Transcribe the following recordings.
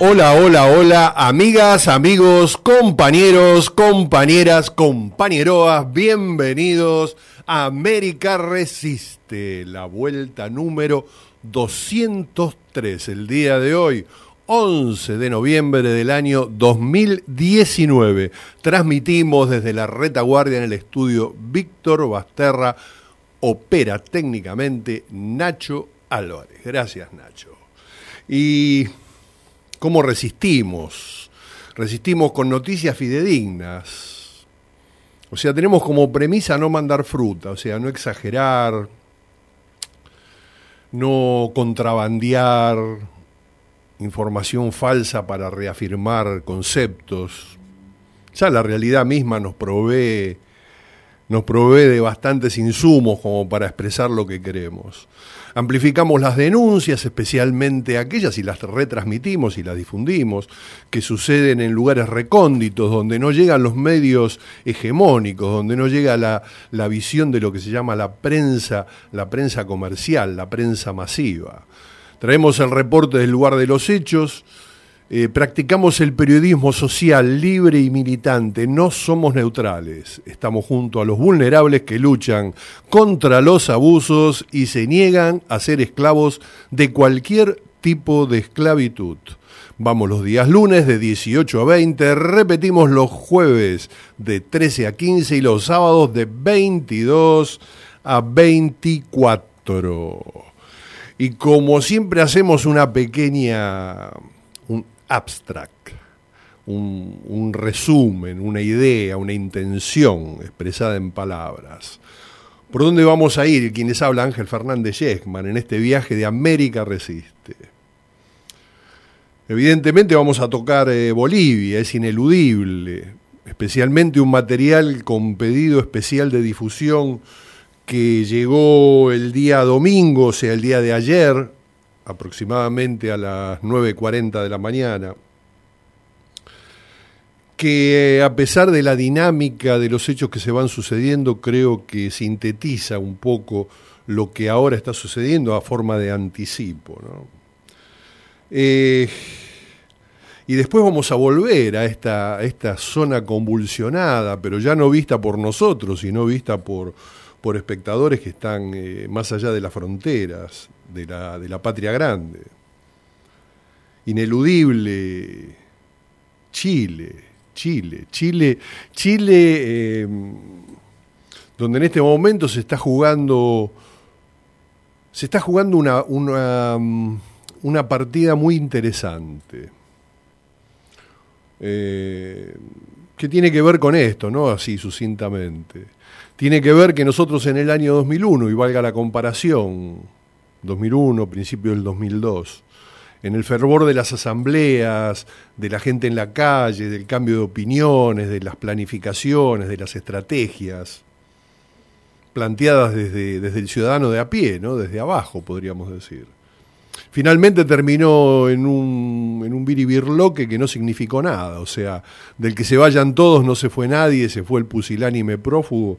Hola, hola, hola, amigas, amigos, compañeros, compañeras, compañeroas, bienvenidos a América Resiste, la vuelta número 203, el día de hoy, 11 de noviembre del año 2019. Transmitimos desde la retaguardia en el estudio Víctor Basterra, opera técnicamente Nacho Álvarez. Gracias, Nacho. Y ¿cómo resistimos? Resistimos con noticias fidedignas. O sea, tenemos como premisa no mandar fruta, o sea, no exagerar, no contrabandear información falsa para reafirmar conceptos. Ya la realidad misma nos provee de bastantes insumos como para expresar lo que queremos. Amplificamos las denuncias, especialmente aquellas, y las retransmitimos y las difundimos, que suceden en lugares recónditos, donde no llegan los medios hegemónicos, donde no llega la visión de lo que se llama la prensa comercial, la prensa masiva. Traemos el reporte del lugar de los hechos. Practicamos el periodismo social libre y militante, no somos neutrales, estamos junto a los vulnerables que luchan contra los abusos y se niegan a ser esclavos de cualquier tipo de esclavitud. Vamos los días lunes de 18 a 20, repetimos los jueves de 13 a 15 y los sábados de 22 a 24. Y como siempre hacemos un abstract, un resumen, una idea, una intención expresada en palabras. ¿Por dónde vamos a ir? Quien les habla, Ángel Fernández Yesman, en este viaje de América Resiste. Evidentemente vamos a tocar Bolivia, es ineludible, especialmente un material con pedido especial de difusión que llegó el día domingo, o sea, el día de ayer, aproximadamente a las 9:40 de la mañana, que a pesar de la dinámica de los hechos que se van sucediendo, creo que sintetiza un poco lo que ahora está sucediendo a forma de anticipo, ¿no? Y después vamos a volver a esta zona convulsionada, pero ya no vista por nosotros, sino vista por espectadores que están más allá de las fronteras de la patria grande. Ineludible Chile, donde en este momento se está jugando una partida muy interesante, que tiene que ver con esto, ¿no? Así sucintamente. Tiene que ver que nosotros en el año 2001, y valga la comparación, 2001, principio del 2002, en el fervor de las asambleas, de la gente en la calle, del cambio de opiniones, de las planificaciones, de las estrategias, planteadas desde el ciudadano de a pie, ¿no? Desde abajo, podríamos decir. Finalmente terminó en un biribirloque que no significó nada, o sea, del que se vayan todos no se fue nadie, se fue el pusilánime prófugo,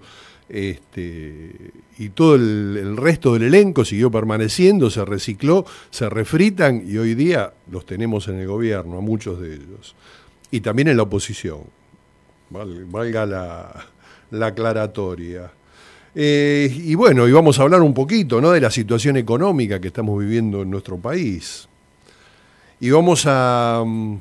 y todo el resto del elenco siguió permaneciendo, se recicló, se refritan y hoy día los tenemos en el gobierno, a muchos de ellos, y también en la oposición, valga la aclaratoria. Y bueno, y vamos a hablar un poquito, ¿no?, de la situación económica que estamos viviendo en nuestro país. Y vamos a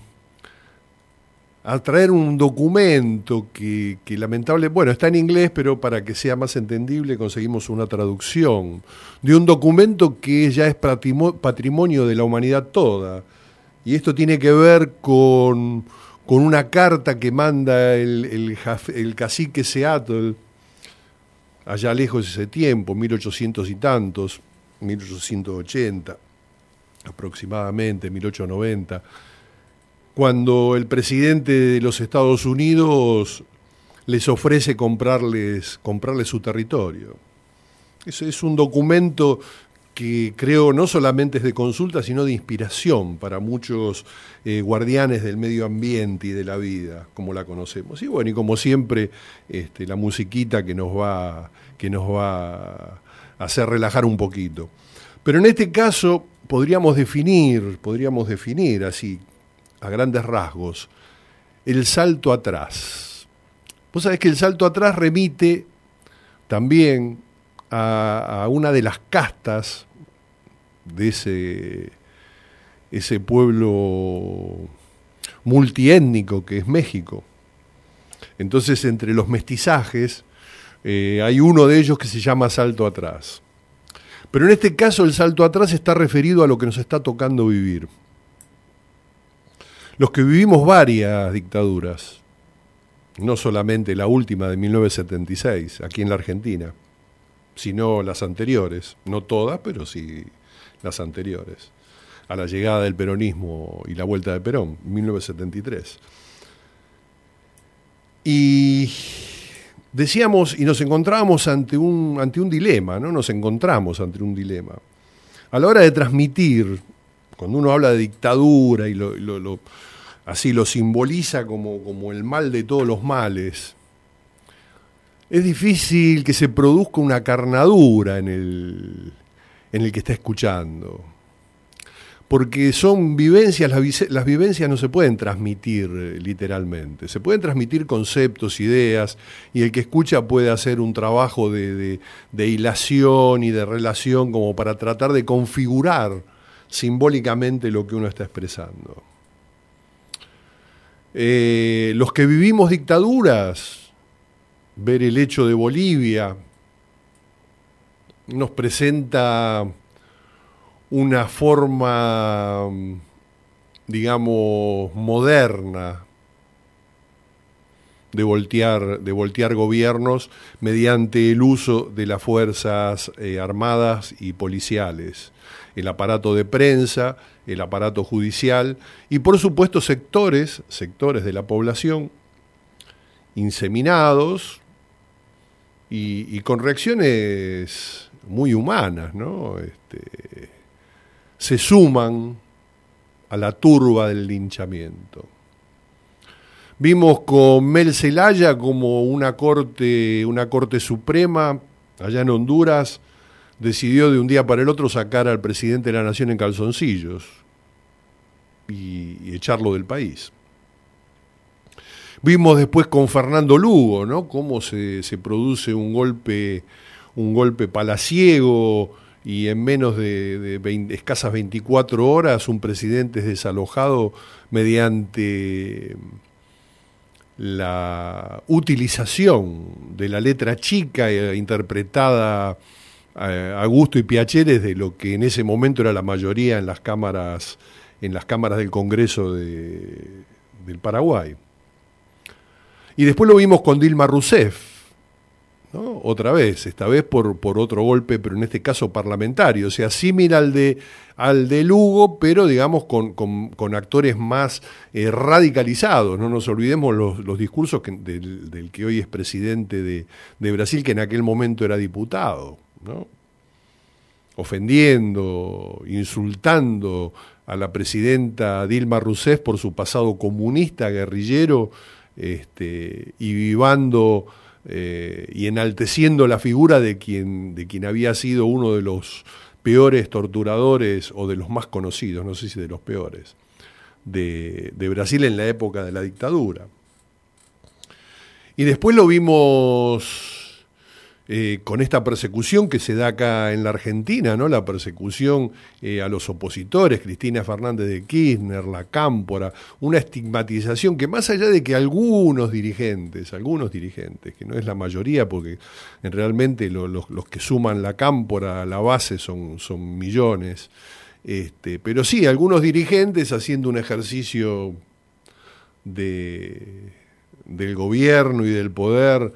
traer un documento que bueno, está en inglés, pero para que sea más entendible conseguimos una traducción de un documento que ya es patrimonio de la humanidad toda. Y esto tiene que ver con una carta que manda el cacique Seattle, allá lejos de ese tiempo, 1800 y tantos, 1880 aproximadamente, 1890, cuando el presidente de los Estados Unidos les ofrece comprarles su territorio. Es un documento que creo no solamente es de consulta, sino de inspiración para muchos guardianes del medio ambiente y de la vida, como la conocemos. Y bueno, y como siempre, la musiquita que nos va a hacer relajar un poquito. Pero en este caso podríamos definir así a grandes rasgos, el salto atrás. Vos sabés que el salto atrás remite también a una de las castas de ese pueblo multiétnico que es México. Entonces, entre los mestizajes, hay uno de ellos que se llama salto atrás. Pero en este caso el salto atrás está referido a lo que nos está tocando vivir. Los que vivimos varias dictaduras, no solamente la última de 1976, aquí en la Argentina, sino las anteriores, no todas, pero sí las anteriores, a la llegada del peronismo y la vuelta de Perón, 1973. Y decíamos, y nos encontrábamos ante un dilema, ¿no? Nos encontramos ante un dilema. A la hora de transmitir, cuando uno habla de dictadura y así lo simboliza como el mal de todos los males, es difícil que se produzca una carnadura en el que está escuchando. Porque son vivencias, las vivencias no se pueden transmitir literalmente, se pueden transmitir conceptos, ideas, y el que escucha puede hacer un trabajo de hilación y de relación como para tratar de configurar simbólicamente lo que uno está expresando. Los que vivimos dictaduras, ver el hecho de Bolivia, nos presenta una forma, digamos, moderna de voltear gobiernos mediante el uso de las fuerzas armadas y policiales, el aparato de prensa, el aparato judicial y, por supuesto, sectores de la población inseminados y con reacciones muy humanas, ¿no? Se suman a la turba del linchamiento. Vimos con Mel Zelaya como una corte suprema allá en Honduras decidió de un día para el otro sacar al presidente de la nación en calzoncillos y echarlo del país. Vimos después con Fernando Lugo, ¿no? Cómo se produce un golpe palaciego y en menos de escasas 24 horas un presidente es desalojado mediante la utilización de la letra chica interpretada a gusto y piaceres de lo que en ese momento era la mayoría en las cámaras del Congreso del Paraguay. Y después lo vimos con Dilma Rousseff, ¿no? Otra vez, esta vez por otro golpe, pero en este caso parlamentario, o sea, similar al de Lugo, pero digamos con actores más radicalizados. No nos olvidemos los discursos del que hoy es presidente de Brasil, que en aquel momento era diputado, ¿no? Ofendiendo, insultando a la presidenta Dilma Rousseff por su pasado comunista, guerrillero, y vivando y enalteciendo la figura de quien había sido uno de los peores torturadores, o de los más conocidos, no sé si de los peores, de Brasil en la época de la dictadura. Y después lo vimos con esta persecución que se da acá en la Argentina, ¿no? La persecución a los opositores, Cristina Fernández de Kirchner, la Cámpora, una estigmatización que, más allá de que algunos dirigentes, que no es la mayoría, porque realmente los que suman la Cámpora a la base son millones, pero sí, algunos dirigentes haciendo un ejercicio del gobierno y del poder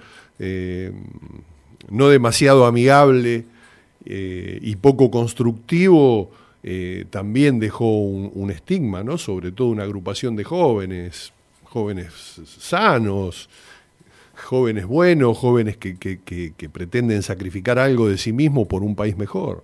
no demasiado amigable y poco constructivo, también dejó un estigma, ¿no? Sobre todo una agrupación de jóvenes sanos, jóvenes buenos, jóvenes que pretenden sacrificar algo de sí mismo por un país mejor.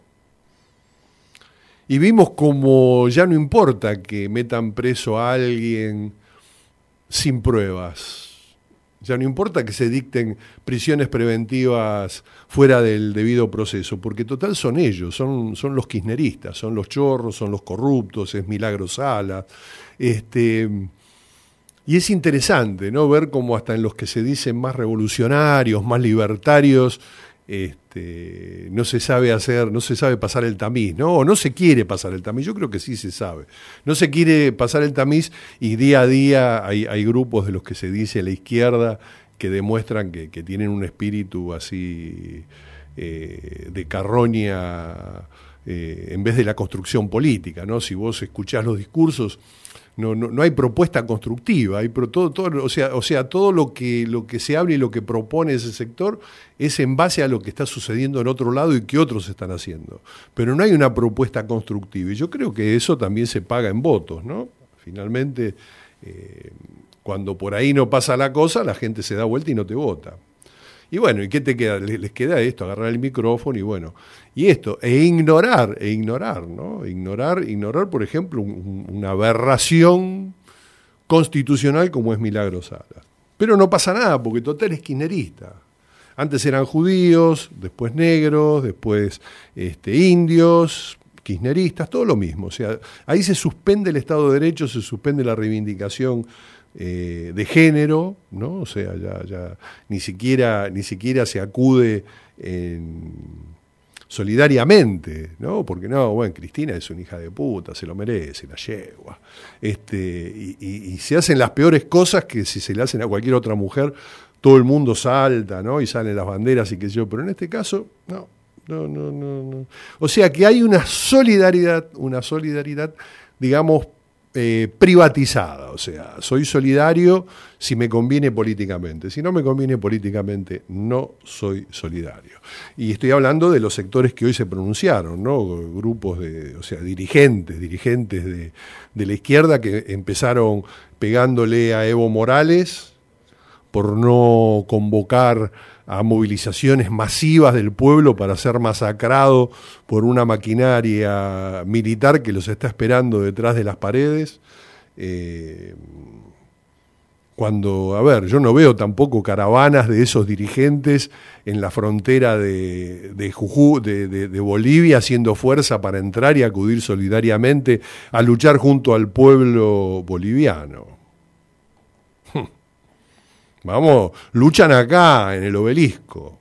Y vimos como ya no importa que metan preso a alguien sin pruebas. Ya no importa que se dicten prisiones preventivas fuera del debido proceso, porque total son ellos, son los kirchneristas, son los chorros, son los corruptos, es Milagro Sala. Y es interesante, ¿no?, ver cómo hasta en los que se dicen más revolucionarios, más libertarios, no se sabe pasar el tamiz, ¿no? O no se quiere pasar el tamiz. Yo creo que sí se sabe. No se quiere pasar el tamiz, y día a día hay grupos de los que se dice a la izquierda que demuestran que tienen un espíritu así de carroña, en vez de la construcción política, ¿no? Si vos escuchás los discursos, no hay propuesta constructiva, todo lo que se habla y lo que propone ese sector es en base a lo que está sucediendo en otro lado y que otros están haciendo. Pero no hay una propuesta constructiva, y yo creo que eso también se paga en votos, ¿no? Finalmente, cuando por ahí no pasa la cosa, la gente se da vuelta y no te vota. Y bueno, ¿y qué te queda? Les queda esto, agarrar el micrófono y esto, ignorar, ¿no? Ignorar, por ejemplo, una aberración constitucional como es Milagro Sala. Pero no pasa nada, porque total es kirchnerista. Antes eran judíos, después negros, después indios, kirchneristas, todo lo mismo. O sea, ahí se suspende el Estado de Derecho, se suspende la reivindicación de género, ¿no? O sea, ya ni siquiera se acude solidariamente, ¿no? Porque Cristina es una hija de puta, se lo merece, la yegua. Y se hacen las peores cosas que si se le hacen a cualquier otra mujer, todo el mundo salta, ¿no? Y salen las banderas y qué sé yo, pero en este caso, no. O sea que hay una solidaridad, digamos, privatizada. O sea, soy solidario si me conviene políticamente. Si no me conviene políticamente, no soy solidario. Y estoy hablando de los sectores que hoy se pronunciaron, ¿no? Grupos dirigentes de la izquierda que empezaron pegándole a Evo Morales por no convocar a movilizaciones masivas del pueblo para ser masacrado por una maquinaria militar que los está esperando detrás de las paredes. Yo no veo tampoco caravanas de esos dirigentes en la frontera de Bolivia haciendo fuerza para entrar y acudir solidariamente a luchar junto al pueblo boliviano. Vamos, luchan acá en el obelisco,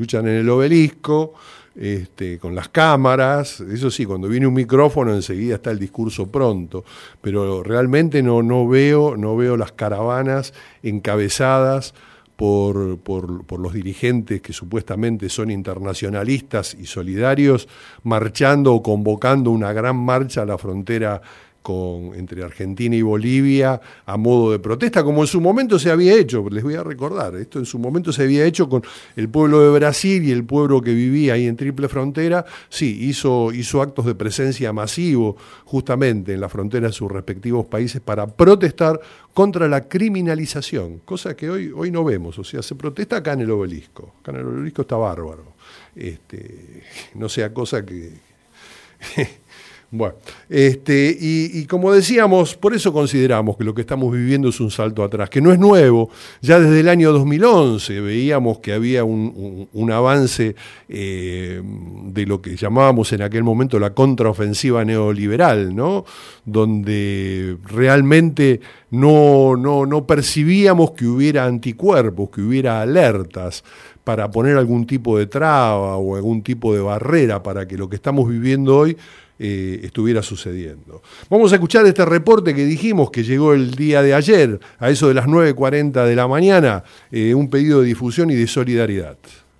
con las cámaras. Eso sí, cuando viene un micrófono enseguida está el discurso pronto, pero realmente no veo las caravanas encabezadas por los dirigentes que supuestamente son internacionalistas y solidarios, marchando o convocando una gran marcha a la frontera entre Argentina y Bolivia a modo de protesta, como en su momento se había hecho. Les voy a recordar, esto en su momento se había hecho con el pueblo de Brasil y el pueblo que vivía ahí en Triple Frontera. Sí, hizo actos de presencia masivo justamente en la frontera de sus respectivos países para protestar contra la criminalización, cosa que hoy no vemos. O sea, se protesta acá en el obelisco. Acá en el obelisco está bárbaro. No sea cosa que... Bueno, y como decíamos, por eso consideramos que lo que estamos viviendo es un salto atrás, que no es nuevo. Ya desde el año 2011 veíamos que había un avance de lo que llamábamos en aquel momento la contraofensiva neoliberal, ¿no? Donde realmente no percibíamos que hubiera anticuerpos, que hubiera alertas para poner algún tipo de traba o algún tipo de barrera para que lo que estamos viviendo hoy estuviera sucediendo. Vamos a escuchar este reporte que dijimos que llegó el día de ayer, a eso de las 9:40 de la mañana, un pedido de difusión y de solidaridad.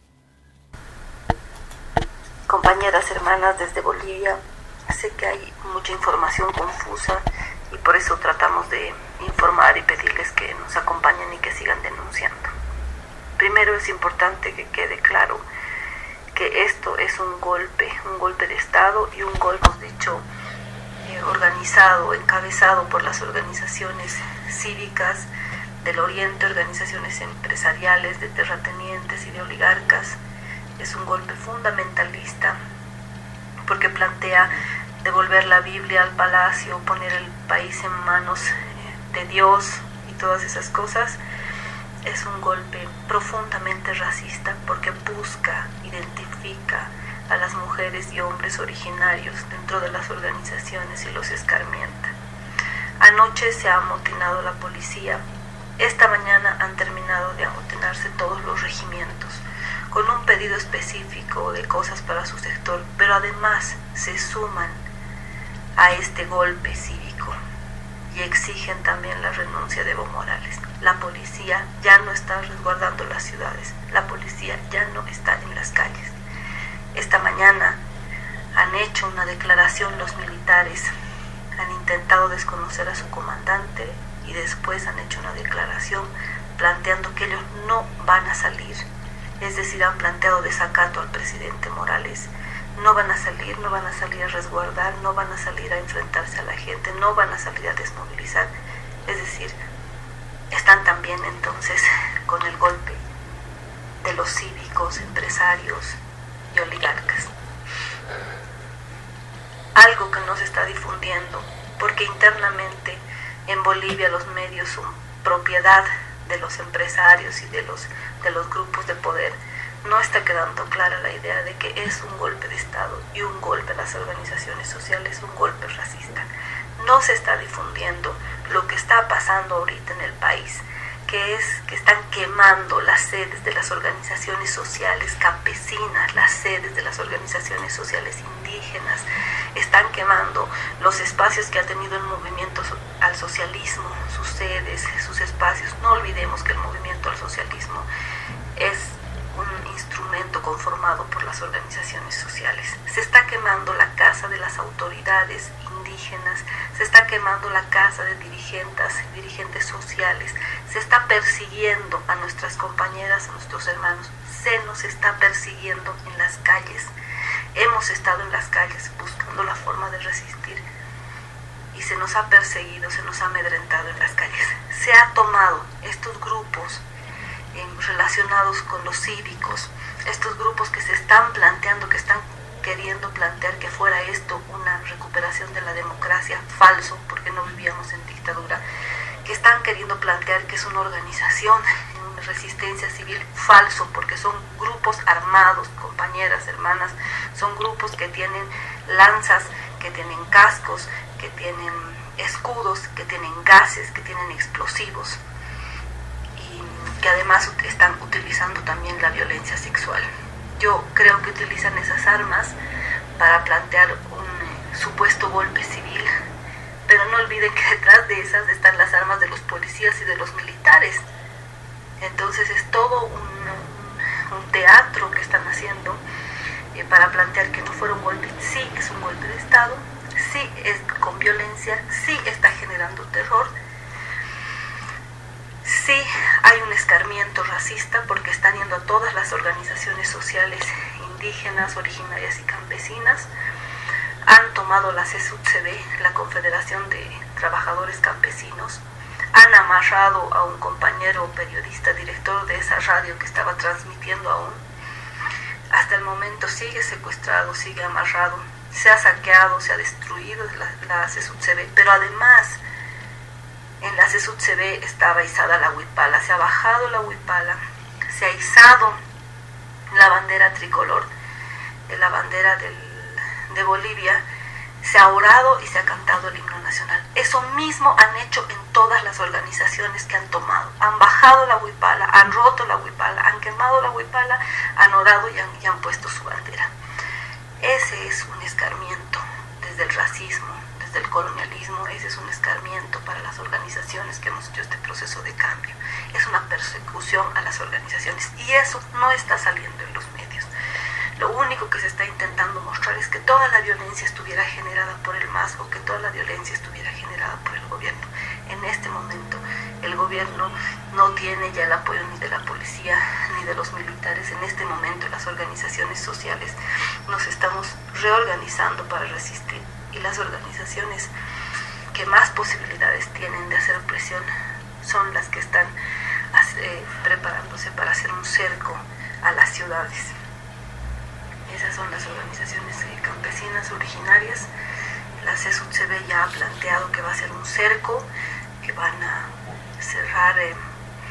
Compañeras, hermanas desde Bolivia, sé que hay mucha información confusa y por eso tratamos de informar y pedirles que nos acompañen y que sigan denunciando. Primero es importante que quede claro que esto es un golpe de Estado y un golpe, hemos dicho, organizado, encabezado por las organizaciones cívicas del Oriente, organizaciones empresariales, de terratenientes y de oligarcas. Es un golpe fundamentalista porque plantea devolver la Biblia al palacio, poner el país en manos de Dios y todas esas cosas. Es un golpe profundamente racista porque busca, identifica a las mujeres y hombres originarios dentro de las organizaciones y los escarmienta. Anoche se ha amotinado la policía. Esta mañana han terminado de amotinarse todos los regimientos con un pedido específico de cosas para su sector, pero además se suman a este golpe cívico y exigen también la renuncia de Evo Morales. La policía ya no está resguardando las ciudades, la policía ya no está en las calles. Esta mañana han hecho una declaración los militares, han intentado desconocer a su comandante y después han hecho una declaración planteando que ellos no van a salir, es decir, han planteado desacato al presidente Morales. No van a salir a resguardar, no van a salir a enfrentarse a la gente, no van a salir a desmovilizar, es decir, están también entonces con el golpe de los cívicos, empresarios y oligarcas. Algo que no se está difundiendo, porque internamente en Bolivia los medios son propiedad de los empresarios y de los grupos de poder. No está quedando clara la idea de que es un golpe de Estado y un golpe a las organizaciones sociales, un golpe racista. No se está difundiendo lo que está pasando ahorita en el país, que es que están quemando las sedes de las organizaciones sociales campesinas, las sedes de las organizaciones sociales indígenas, están quemando los espacios que ha tenido el movimiento al socialismo, sus sedes, sus espacios. No olvidemos que el movimiento al socialismo es un instrumento conformado por las organizaciones sociales. Se está quemando la casa de las autoridades indígenas, se está quemando la casa de dirigentes sociales, se está persiguiendo a nuestras compañeras, a nuestros hermanos, se nos está persiguiendo en las calles. Hemos estado en las calles buscando la forma de resistir y se nos ha perseguido, se nos ha amedrentado en las calles. Se ha tomado estos grupos relacionados con los cívicos, estos grupos que se están planteando, que están queriendo plantear que fuera esto una recuperación de la democracia, falso, porque no vivíamos en dictadura, que están queriendo plantear que es una organización, una resistencia civil, falso, porque son grupos armados, compañeras, hermanas, son grupos que tienen lanzas, que tienen cascos, que tienen escudos, que tienen gases, que tienen explosivos, que además están utilizando también la violencia sexual. Yo creo que utilizan esas armas para plantear un supuesto golpe civil, pero no olviden que detrás de esas están las armas de los policías y de los militares. Entonces es todo un teatro que están haciendo para plantear que no fuera un golpe. Sí es un golpe de Estado, sí es con violencia, sí está generando terror. Sí, hay un escarmiento racista porque están yendo a todas las organizaciones sociales indígenas, originarias y campesinas. Han tomado la CSUTCB, la Confederación de Trabajadores Campesinos. Han amarrado a un compañero periodista, director de esa radio que estaba transmitiendo aún. Hasta el momento sigue secuestrado, sigue amarrado. Se ha saqueado, se ha destruido la CSUTCB, pero además en la CSUTCB estaba izada la huipala, se ha bajado la huipala, se ha izado la bandera tricolor, la bandera de Bolivia, se ha orado y se ha cantado el himno nacional. Eso mismo han hecho en todas las organizaciones que han tomado. Han bajado la huipala, han roto la huipala, han quemado la huipala, han orado y han puesto su bandera. Ese es un escarmiento desde el racismo, desde el colonialismo. Ese es un escarmiento para las organizaciones que hemos hecho este proceso de cambio. Es una persecución a las organizaciones y eso no está saliendo en los medios. Lo único que se está intentando mostrar es que toda la violencia estuviera generada por el MAS o que toda la violencia estuviera generada por el gobierno. En este momento el gobierno no tiene ya el apoyo ni de la policía ni de los militares. En este momento las organizaciones sociales nos estamos reorganizando para resistir y las organizaciones que más posibilidades tienen de hacer presión son las que están preparándose para hacer un cerco a las ciudades. Esas son las organizaciones campesinas originarias. La CSUTCB ya ha planteado que va a ser un cerco, que van a cerrar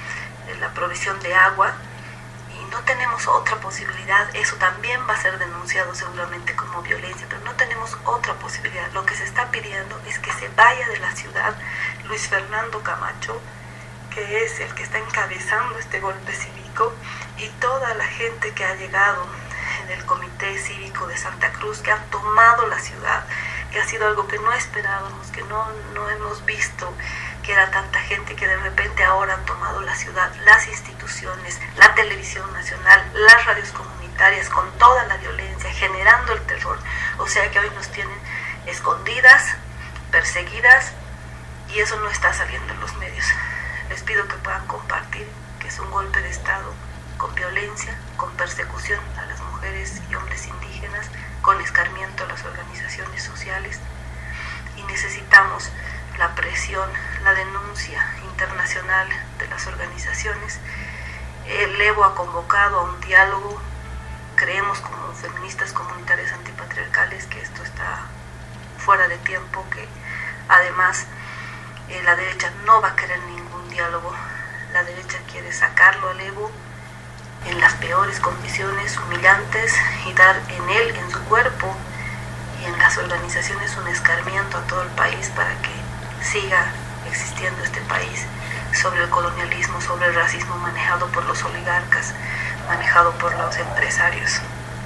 la provisión de agua, y no tenemos otra posibilidad. Eso también va a ser denunciado seguramente como violencia, pero no tenemos otra posibilidad. Lo que se está pidiendo es que se vaya de la ciudad Luis Fernando Camacho, que es el que está encabezando este golpe cívico, y toda la gente que ha llegado del Comité Cívico de Santa Cruz, que han tomado la ciudad, que ha sido algo que no esperábamos, que no hemos visto, que era tanta gente que de repente ahora han tomado la ciudad, las instituciones, la televisión nacional, las radios comunitarias, con toda la violencia, generando el terror. O sea que hoy nos tienen escondidas, perseguidas, y eso no está saliendo en los medios. Les pido que puedan compartir que es un golpe de Estado con violencia, con persecución a las mujeres y hombres indígenas, con escarmiento a las organizaciones sociales, y necesitamos la presión, la denuncia internacional de las organizaciones. El Evo ha convocado a un diálogo. Creemos como feministas comunitarias antipatriarcales que esto está fuera de tiempo, que además la derecha no va a querer ningún diálogo. La derecha quiere sacarlo al Evo en las peores condiciones, humillantes, y dar en él, en su cuerpo y en las organizaciones, un escarmiento a todo el país para que siga existiendo este país sobre el colonialismo, sobre el racismo manejado por los oligarcas, manejado por los empresarios.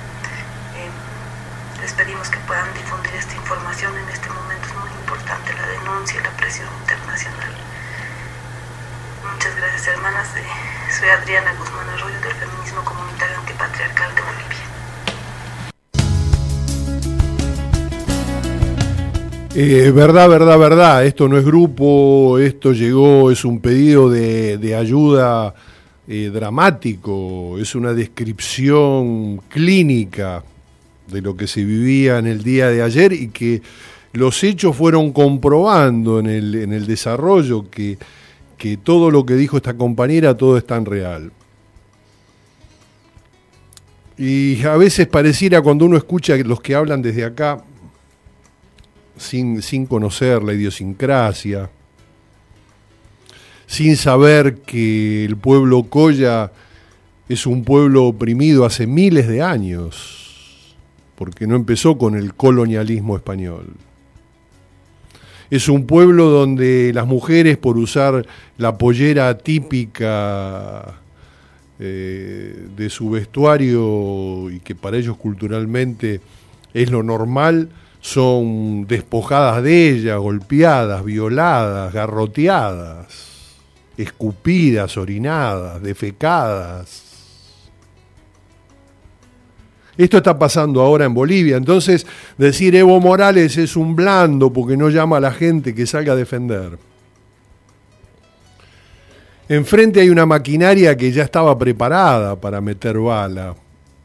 Les pedimos que puedan difundir esta información en este momento. Es muy importante la denuncia y la presión internacional. Muchas gracias, hermanas. Soy Adriana Guzmán Arroyo, del Feminismo Comunitario Antipatriarcal de Bolivia. Verdad. Esto no es grupo, esto llegó, es un pedido de ayuda dramático, es una descripción clínica de lo que se vivía en el día de ayer, y que los hechos fueron comprobando en el desarrollo que todo lo que dijo esta compañera, todo es tan real. Y a veces pareciera, cuando uno escucha los que hablan desde acá, sin conocer la idiosincrasia, sin saber que el pueblo Colla es un pueblo oprimido hace miles de años, porque no empezó con el colonialismo español. Es un pueblo donde las mujeres, por usar la pollera típica de su vestuario, y que para ellos culturalmente es lo normal, son despojadas de ella, golpeadas, violadas, garroteadas, escupidas, orinadas, defecadas. Esto está pasando ahora en Bolivia. Entonces, decir Evo Morales es un blando porque no llama a la gente que salga a defender. Enfrente hay una maquinaria que ya estaba preparada para meter bala.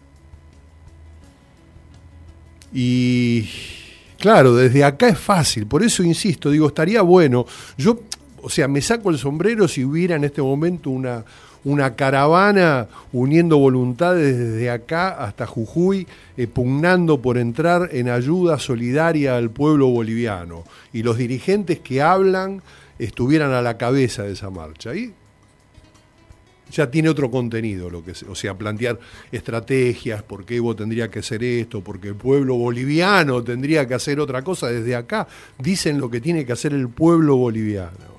Y claro, desde acá es fácil. Por eso insisto, digo, estaría bueno. Yo, me saco el sombrero si hubiera en este momento una caravana uniendo voluntades desde acá hasta Jujuy, pugnando por entrar en ayuda solidaria al pueblo boliviano, y los dirigentes que hablan estuvieran a la cabeza de esa marcha. Ahí ya tiene otro contenido, plantear estrategias, por qué Evo tendría que hacer esto, porque el pueblo boliviano tendría que hacer otra cosa. Desde acá dicen lo que tiene que hacer el pueblo boliviano.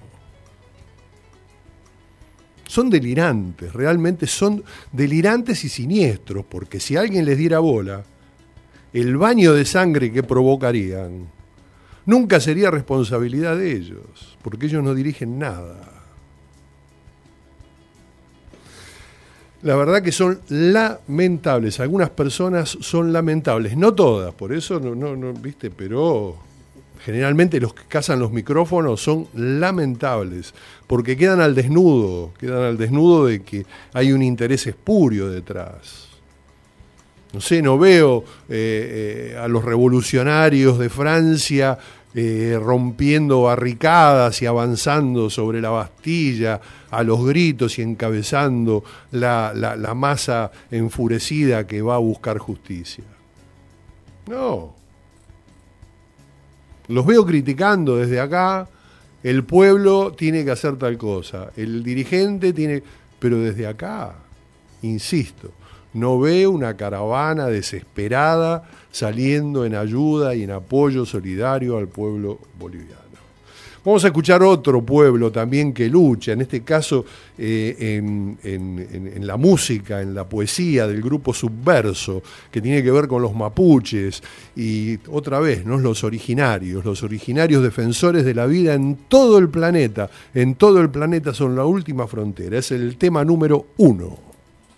Son delirantes, realmente son delirantes y siniestros, porque si alguien les diera bola, el baño de sangre que provocarían nunca sería responsabilidad de ellos, porque ellos no dirigen nada. La verdad que son lamentables, algunas personas son lamentables, no todas, por eso no ¿viste? Pero generalmente los que cazan los micrófonos son lamentables, porque quedan al desnudo de que hay un interés espurio detrás. No veo a los revolucionarios de Francia rompiendo barricadas y avanzando sobre la Bastilla a los gritos y encabezando la masa enfurecida que va a buscar justicia. No. Los veo criticando desde acá, el pueblo tiene que hacer tal cosa, el dirigente tiene... pero desde acá, insisto, no veo una caravana desesperada saliendo en ayuda y en apoyo solidario al pueblo boliviano. Vamos a escuchar otro pueblo también que lucha, en este caso en la música, en la poesía del grupo Subverso, que tiene que ver con los mapuches y otra vez, ¿no? Los originarios defensores de la vida en todo el planeta son la última frontera, es el tema número 1.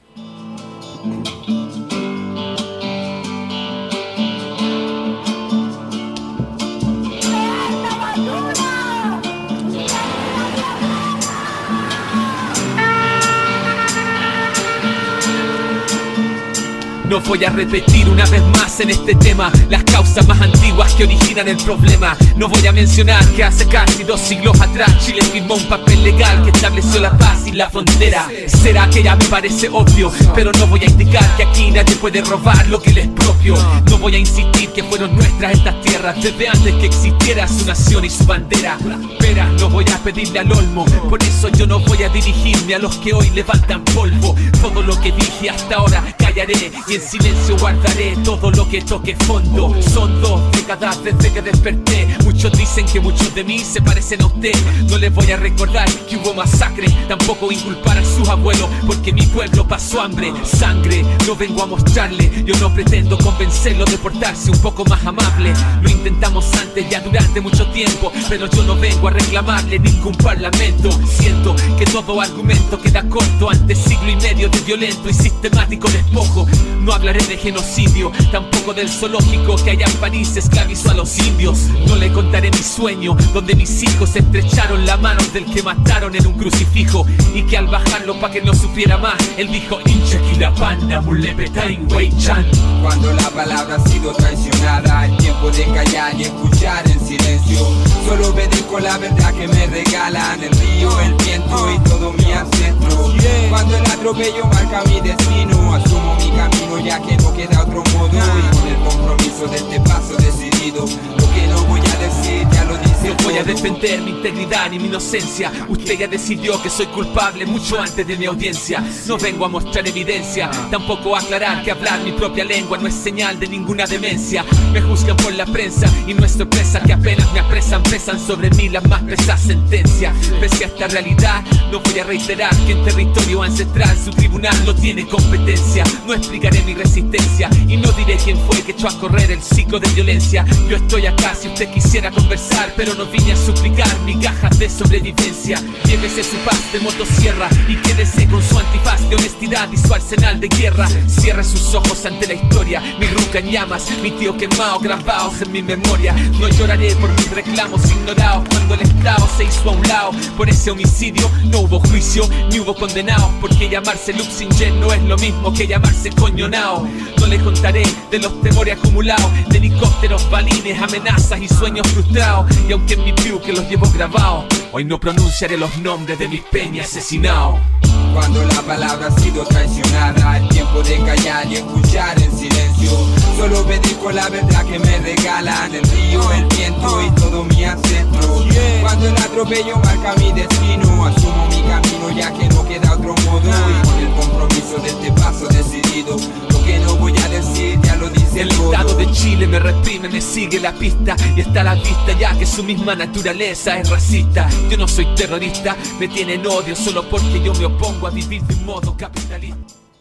No voy a repetir una vez más en este tema las causas más antiguas que originan el problema. No voy a mencionar que hace casi 2 siglos atrás Chile firmó un papel legal que estableció la paz y la frontera. Será que ya me parece obvio, pero no voy a indicar que aquí nadie puede robar lo que les es propio. No voy a insistir que fueron nuestras estas tierras desde antes que existiera su nación y su bandera. Pero no voy a pedirle al olmo, por eso yo no voy a dirigirme a los que hoy levantan polvo. Todo lo que dije hasta ahora callaré y en silencio guardaré todo lo que toque fondo. Son 2 décadas desde que desperté. Muchos dicen que muchos de mí se parecen a usted. No les voy a recordar que hubo masacre, tampoco inculpar a sus abuelos, porque mi pueblo pasó hambre, sangre. No vengo a mostrarle, yo no pretendo convencerlo de portarse un poco más amable. Lo intentamos antes ya durante mucho tiempo, pero yo no vengo a reclamarle ningún parlamento. Siento que todo argumento queda corto ante siglo y medio de violento y sistemático despojo. No hablaré de genocidio, tampoco del zoológico que allá en París esclavizó a los indios. No le contaré mi sueño, donde mis hijos estrecharon la mano del que mataron en un crucifijo, y que al bajarlo pa' que no sufriera más, él dijo Inchekilapanda mulepetain weichan. Cuando la palabra ha sido traicionada, es tiempo de callar y escuchar en silencio. Solo obedezco la verdad que me regalan el río, el viento y todo mi ancestro. Cuando el atropello marca mi destino, asumo mi camino ya que no queda otro modo. Y con el compromiso de este paso decidido, lo que no voy a decir ya lo dice. No voy a defender mi integridad ni mi inocencia. Usted ya decidió que soy culpable mucho antes de mi audiencia. No vengo a mostrar evidencia, tampoco a aclarar que hablar mi propia lengua no es señal de ninguna demencia. Me juzgan por la prensa y no es sorpresa que apenas me apresan, pesan sobre mí las más pesadas sentencias. Pese a esta realidad, no voy a reiterar que en territorio ancestral su tribunal no tiene competencia. No explicaré mi resistencia y no diré quién fue que echó a correr el ciclo de violencia. Yo estoy acá si usted quisiera conversar, pero no vine a suplicar migajas de sobrevivencia. Llévese su paz de motosierra y quédese con su antifaz de honestidad y su arsenal de guerra. Cierre sus ojos ante la historia, mi ruca en llamas, mi tío quemado, grabados en mi memoria. No lloraré por mis reclamos ignorados cuando el Estado se hizo a un lado. Por ese homicidio no hubo juicio ni hubo condenados, porque llamarse Luxinger no es lo mismo que llamarse Coñonao. No le contaré de los temores acumulados, de helicópteros, balines, amenazas y sueños frustrados. Y aunque en mi view que los llevo grabados, hoy no pronunciaré los nombres de mis peñas asesinados. Cuando la palabra ha sido traicionada, es tiempo de callar y escuchar en silencio. Solo obedezco la verdad que me regalan el río, el viento y todo mi ancestro. Cuando el atropello marca mi destino, asumo mi camino ya que no queda otro modo. Y con el compromiso de este paso decidido, lo que no voy a decir ya lo dice el Estado de Chile me reprime, me sigue la pista y está a la vista ya que su misma naturaleza es racista. Yo no soy terrorista, me tienen odio solo porque yo me opongo a vivir de un modo capitalista.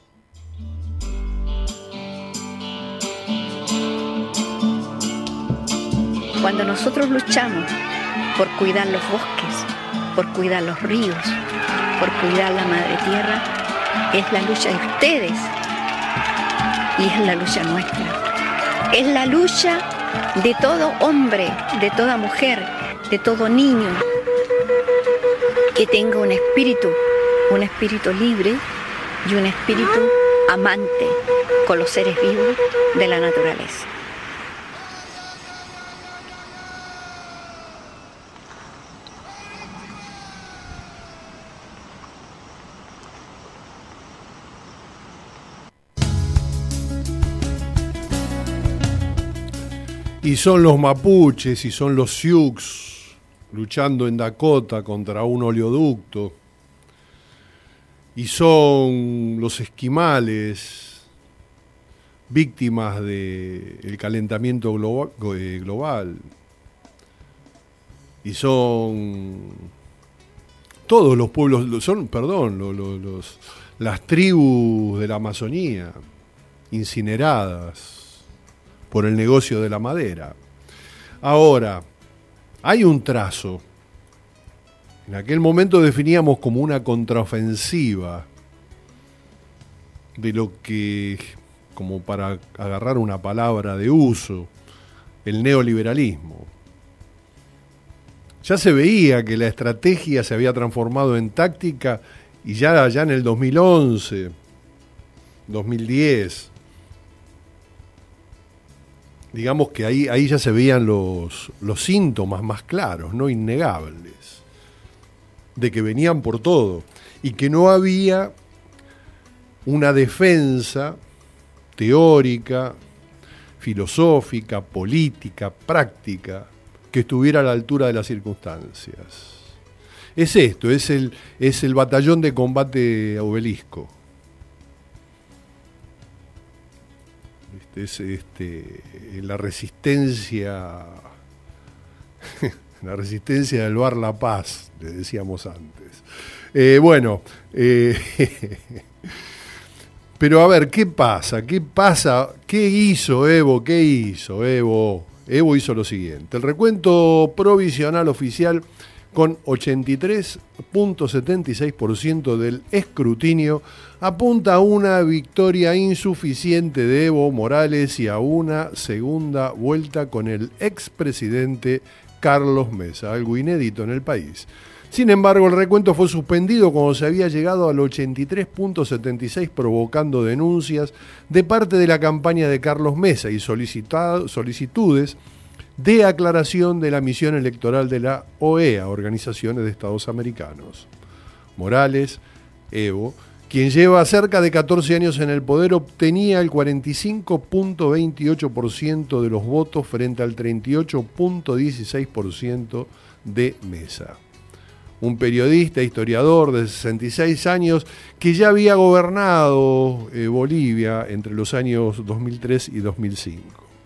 Cuando nosotros luchamos por cuidar los bosques, por cuidar los ríos, por cuidar la madre tierra, es la lucha de ustedes y es la lucha nuestra. Es la lucha de todo hombre, de toda mujer, de todo niño que tenga un espíritu libre y un espíritu amante con los seres vivos de la naturaleza. Y son los mapuches y son los Sioux luchando en Dakota contra un oleoducto. y son los esquimales víctimas del calentamiento global, y son todos los pueblos, las tribus de la Amazonía incineradas por el negocio de la madera. Ahora, hay un trazo. En aquel momento definíamos como una contraofensiva de lo que, como para agarrar una palabra de uso, el neoliberalismo. Ya se veía que la estrategia se había transformado en táctica y ya en el 2011, 2010, digamos que ahí ya se veían los síntomas más claros, no innegables, de que venían por todo y que no había una defensa teórica, filosófica, política, práctica, que estuviera a la altura de las circunstancias. Es esto, es el batallón de combate a Obelisco. Es la resistencia del Bar La Paz, le decíamos antes. Pero a ver, ¿qué pasa? ¿Qué hizo Evo? Evo hizo lo siguiente. El recuento provisional oficial, con 83.76% del escrutinio, apunta a una victoria insuficiente de Evo Morales y a una segunda vuelta con el expresidente Carlos Mesa, algo inédito en el país. Sin embargo, el recuento fue suspendido cuando se había llegado al 83.76%, provocando denuncias de parte de la campaña de Carlos Mesa y solicitudes de aclaración de la misión electoral de la OEA, Organizaciones de Estados Americanos. Morales, Evo, quien lleva cerca de 14 años en el poder, obtenía el 45.28% de los votos frente al 38.16% de Mesa. Un periodista, historiador de 66 años que ya había gobernado Bolivia entre los años 2003 y 2005.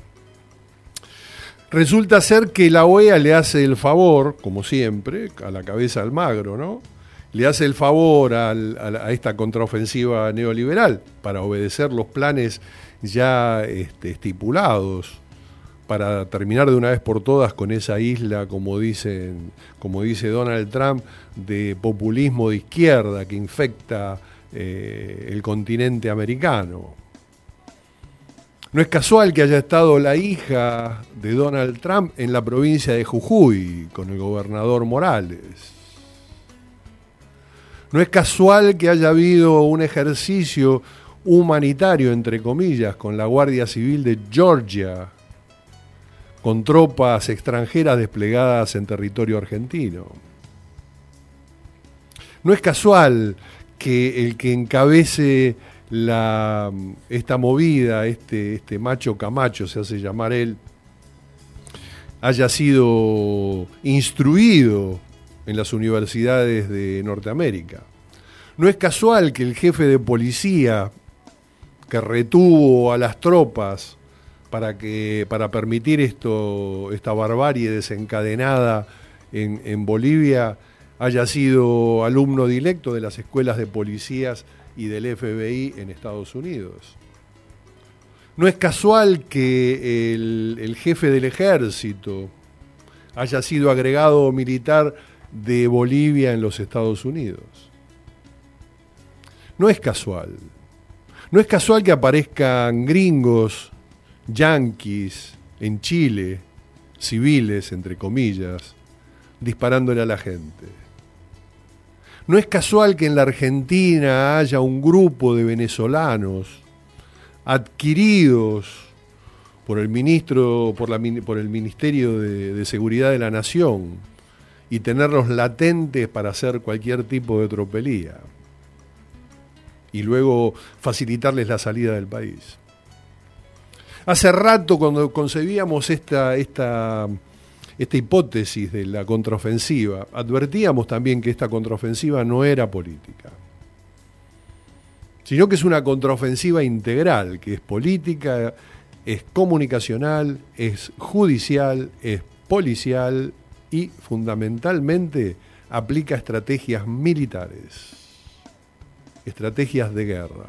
Resulta ser que la OEA le hace el favor, como siempre, a la cabeza de Almagro, ¿no? Le hace el favor a esta contraofensiva neoliberal para obedecer los planes ya estipulados, para terminar de una vez por todas con esa isla, como dice Donald Trump, de populismo de izquierda que infecta el continente americano. No es casual que haya estado la hija de Donald Trump en la provincia de Jujuy con el gobernador Morales. No es casual que haya habido un ejercicio humanitario, entre comillas, con la Guardia Civil de Georgia, con tropas extranjeras desplegadas en territorio argentino. No es casual que el que encabece esta movida, este macho Camacho, se hace llamar él, haya sido instruido en las universidades de Norteamérica. No es casual que el jefe de policía que retuvo a las tropas para permitir esta barbarie desencadenada en Bolivia haya sido alumno directo de las escuelas de policías y del FBI en Estados Unidos. No es casual que el jefe del ejército haya sido agregado militar de Bolivia en los Estados Unidos. No es casual. No es casual que aparezcan gringos, yanquis, en Chile, civiles, entre comillas, disparándole a la gente. No es casual que en la Argentina haya un grupo de venezolanos adquiridos por el Ministerio de Seguridad de la Nación y tenerlos latentes para hacer cualquier tipo de tropelía y luego facilitarles la salida del país. Hace rato, cuando concebíamos esta hipótesis de la contraofensiva, advertíamos también que esta contraofensiva no era política. sino que es una contraofensiva integral, que es política, es comunicacional, es judicial, es policial y fundamentalmente aplica estrategias militares, estrategias de guerra.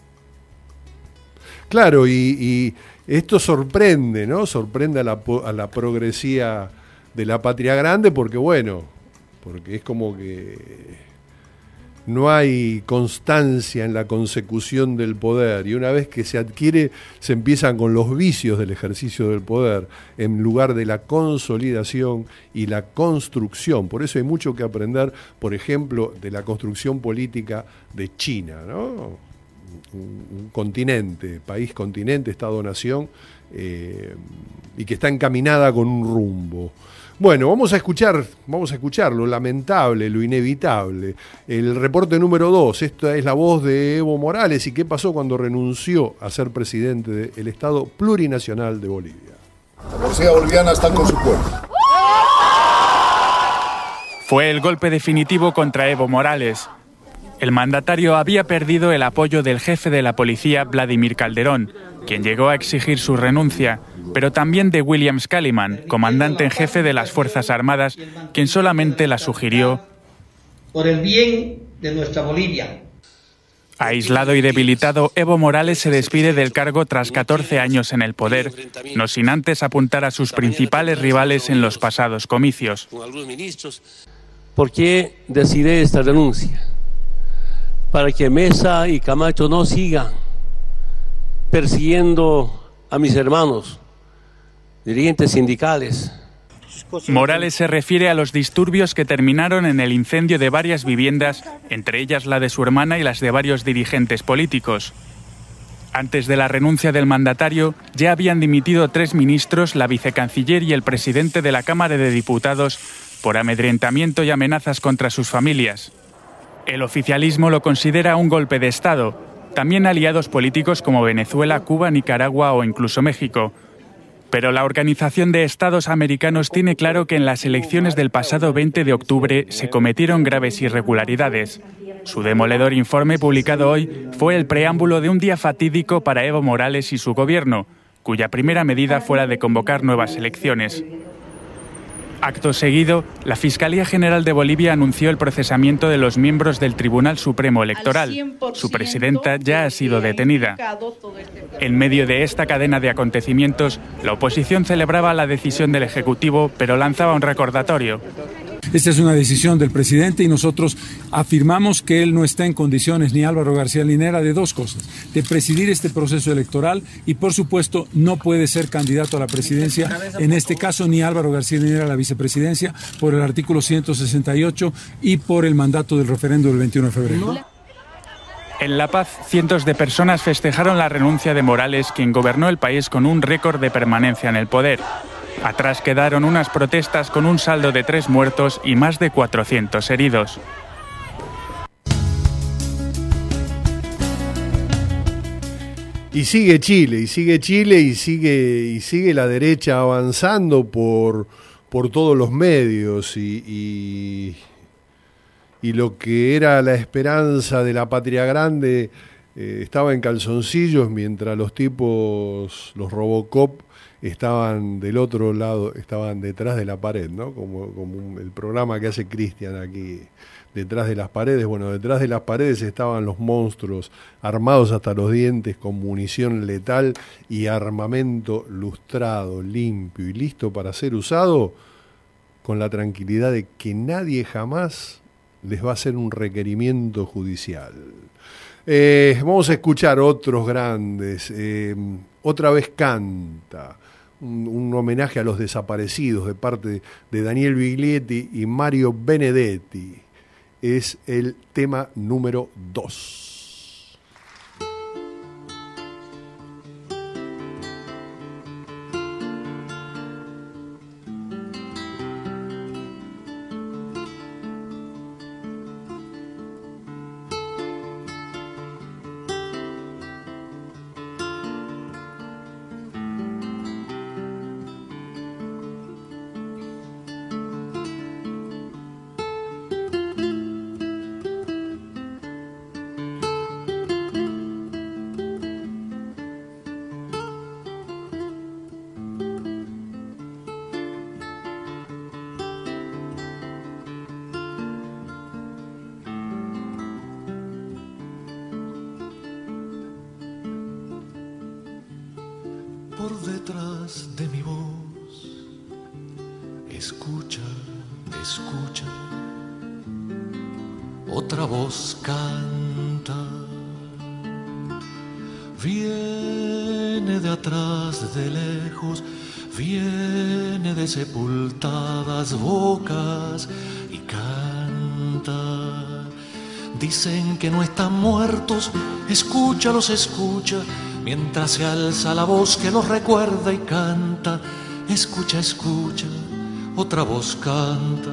Claro, y esto sorprende, ¿no? Sorprende a la progresía de la Patria Grande porque, bueno, porque es como que no hay constancia en la consecución del poder, y una vez que se adquiere, se empiezan con los vicios del ejercicio del poder, en lugar de la consolidación y la construcción. Por eso hay mucho que aprender, por ejemplo, de la construcción política de China, ¿no? Un continente, país continente, Estado-nación, y que está encaminada con un rumbo. Bueno, vamos a escuchar lo lamentable, lo inevitable. El reporte número 2, esta es la voz de Evo Morales y qué pasó cuando renunció a ser presidente del Estado Plurinacional de Bolivia. La policía boliviana está con su pueblo. Fue el golpe definitivo contra Evo Morales. El mandatario había perdido el apoyo del jefe de la policía, Vladimir Calderón, quien llegó a exigir su renuncia, pero también de William Scaliman, comandante en jefe de las Fuerzas Armadas, quien solamente la sugirió por el bien de nuestra Bolivia. Aislado y debilitado, Evo Morales se despide del cargo tras 14 años en el poder, no sin antes apuntar a sus principales rivales en los pasados comicios. ¿Por qué decidí esta renuncia? Para que Mesa y Camacho no sigan persiguiendo a mis hermanos, dirigentes sindicales. Morales se refiere a los disturbios que terminaron en el incendio de varias viviendas, entre ellas la de su hermana y las de varios dirigentes políticos. Antes de la renuncia del mandatario, ya habían dimitido 3 ministros, la vicecanciller y el presidente de la Cámara de Diputados, por amedrentamiento y amenazas contra sus familias. El oficialismo lo considera un golpe de Estado. También aliados políticos como Venezuela, Cuba, Nicaragua o incluso México. Pero la Organización de Estados Americanos tiene claro que en las elecciones del pasado 20 de octubre se cometieron graves irregularidades. Su demoledor informe publicado hoy fue el preámbulo de un día fatídico para Evo Morales y su gobierno, cuya primera medida fue la de convocar nuevas elecciones. Acto seguido, la Fiscalía General de Bolivia anunció el procesamiento de los miembros del Tribunal Supremo Electoral. Su presidenta ya ha sido detenida. En medio de esta cadena de acontecimientos, la oposición celebraba la decisión del Ejecutivo, pero lanzaba un recordatorio. Esta es una decisión del presidente y nosotros afirmamos que él no está en condiciones, ni Álvaro García Linera, de 2 cosas: de presidir este proceso electoral y, por supuesto, no puede ser candidato a la presidencia, en este caso ni Álvaro García Linera a la vicepresidencia, por el artículo 168 y por el mandato del referendo del 21 de febrero. En La Paz, cientos de personas festejaron la renuncia de Morales, quien gobernó el país con un récord de permanencia en el poder. Atrás quedaron unas protestas con un saldo de 3 muertos y más de 400 heridos. Y sigue Chile, y sigue la derecha avanzando por todos los medios, y lo que era la esperanza de la Patria Grande estaba en calzoncillos, mientras los tipos, los Robocop, estaban del otro lado, estaban detrás de la pared, ¿no? Como el programa que hace Cristian aquí, detrás de las paredes. Bueno, detrás de las paredes estaban los monstruos armados hasta los dientes con munición letal y armamento lustrado, limpio y listo para ser usado, con la tranquilidad de que nadie jamás les va a hacer un requerimiento judicial. Vamos a escuchar otros grandes. Otra vez canta. Un homenaje a los desaparecidos de parte de Daniel Biglietti y Mario Benedetti. Es el tema número 2. por detrás de mi voz. Escucha, escucha, otra voz canta. Viene de atrás, de lejos, viene de sepultadas bocas y canta. Dicen que no están muertos, escúchalos, escucha, mientras se alza la voz que los recuerda y canta. Escucha, escucha, otra voz canta.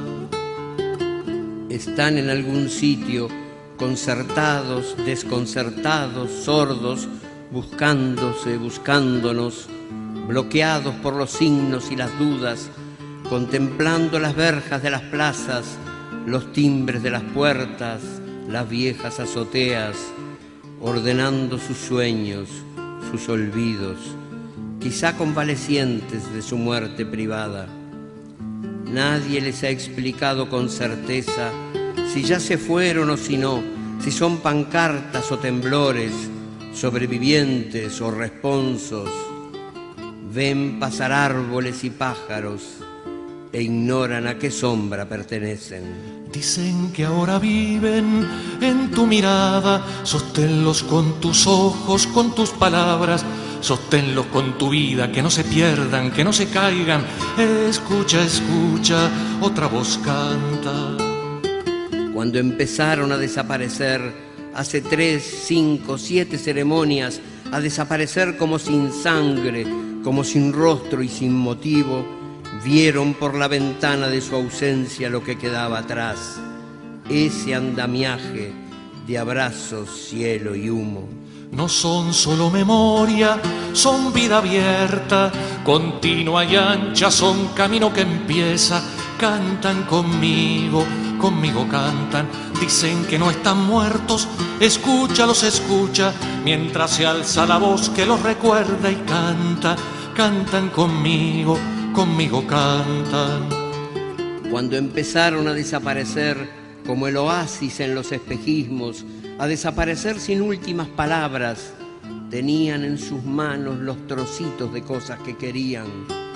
Están en algún sitio, concertados, desconcertados, sordos, buscándose, buscándonos, bloqueados por los signos y las dudas, contemplando las verjas de las plazas, los timbres de las puertas, las viejas azoteas, ordenando sus sueños, sus olvidos, quizá convalecientes de su muerte privada. Nadie les ha explicado con certeza si ya se fueron o si no, si son pancartas o temblores, sobrevivientes o responsos. Ven pasar árboles y pájaros e ignoran a qué sombra pertenecen. Dicen que ahora viven en tu mirada, sosténlos con tus ojos, con tus palabras, sosténlos con tu vida, que no se pierdan, que no se caigan. Escucha, escucha, otra voz canta. Cuando empezaron a desaparecer, hace 3, 5, 7 ceremonias, a desaparecer como sin sangre, como sin rostro y sin motivo, vieron por la ventana de su ausencia lo que quedaba atrás, ese andamiaje de abrazos, cielo y humo. No son solo memoria, son vida abierta, continua y ancha, son camino que empieza. Cantan conmigo, conmigo cantan, dicen que no están muertos, escúchalos, escucha, mientras se alza la voz que los recuerda y canta. Cantan conmigo, conmigo cantan. Cuando empezaron a desaparecer como el oasis en los espejismos, a desaparecer sin últimas palabras, tenían en sus manos los trocitos de cosas que querían.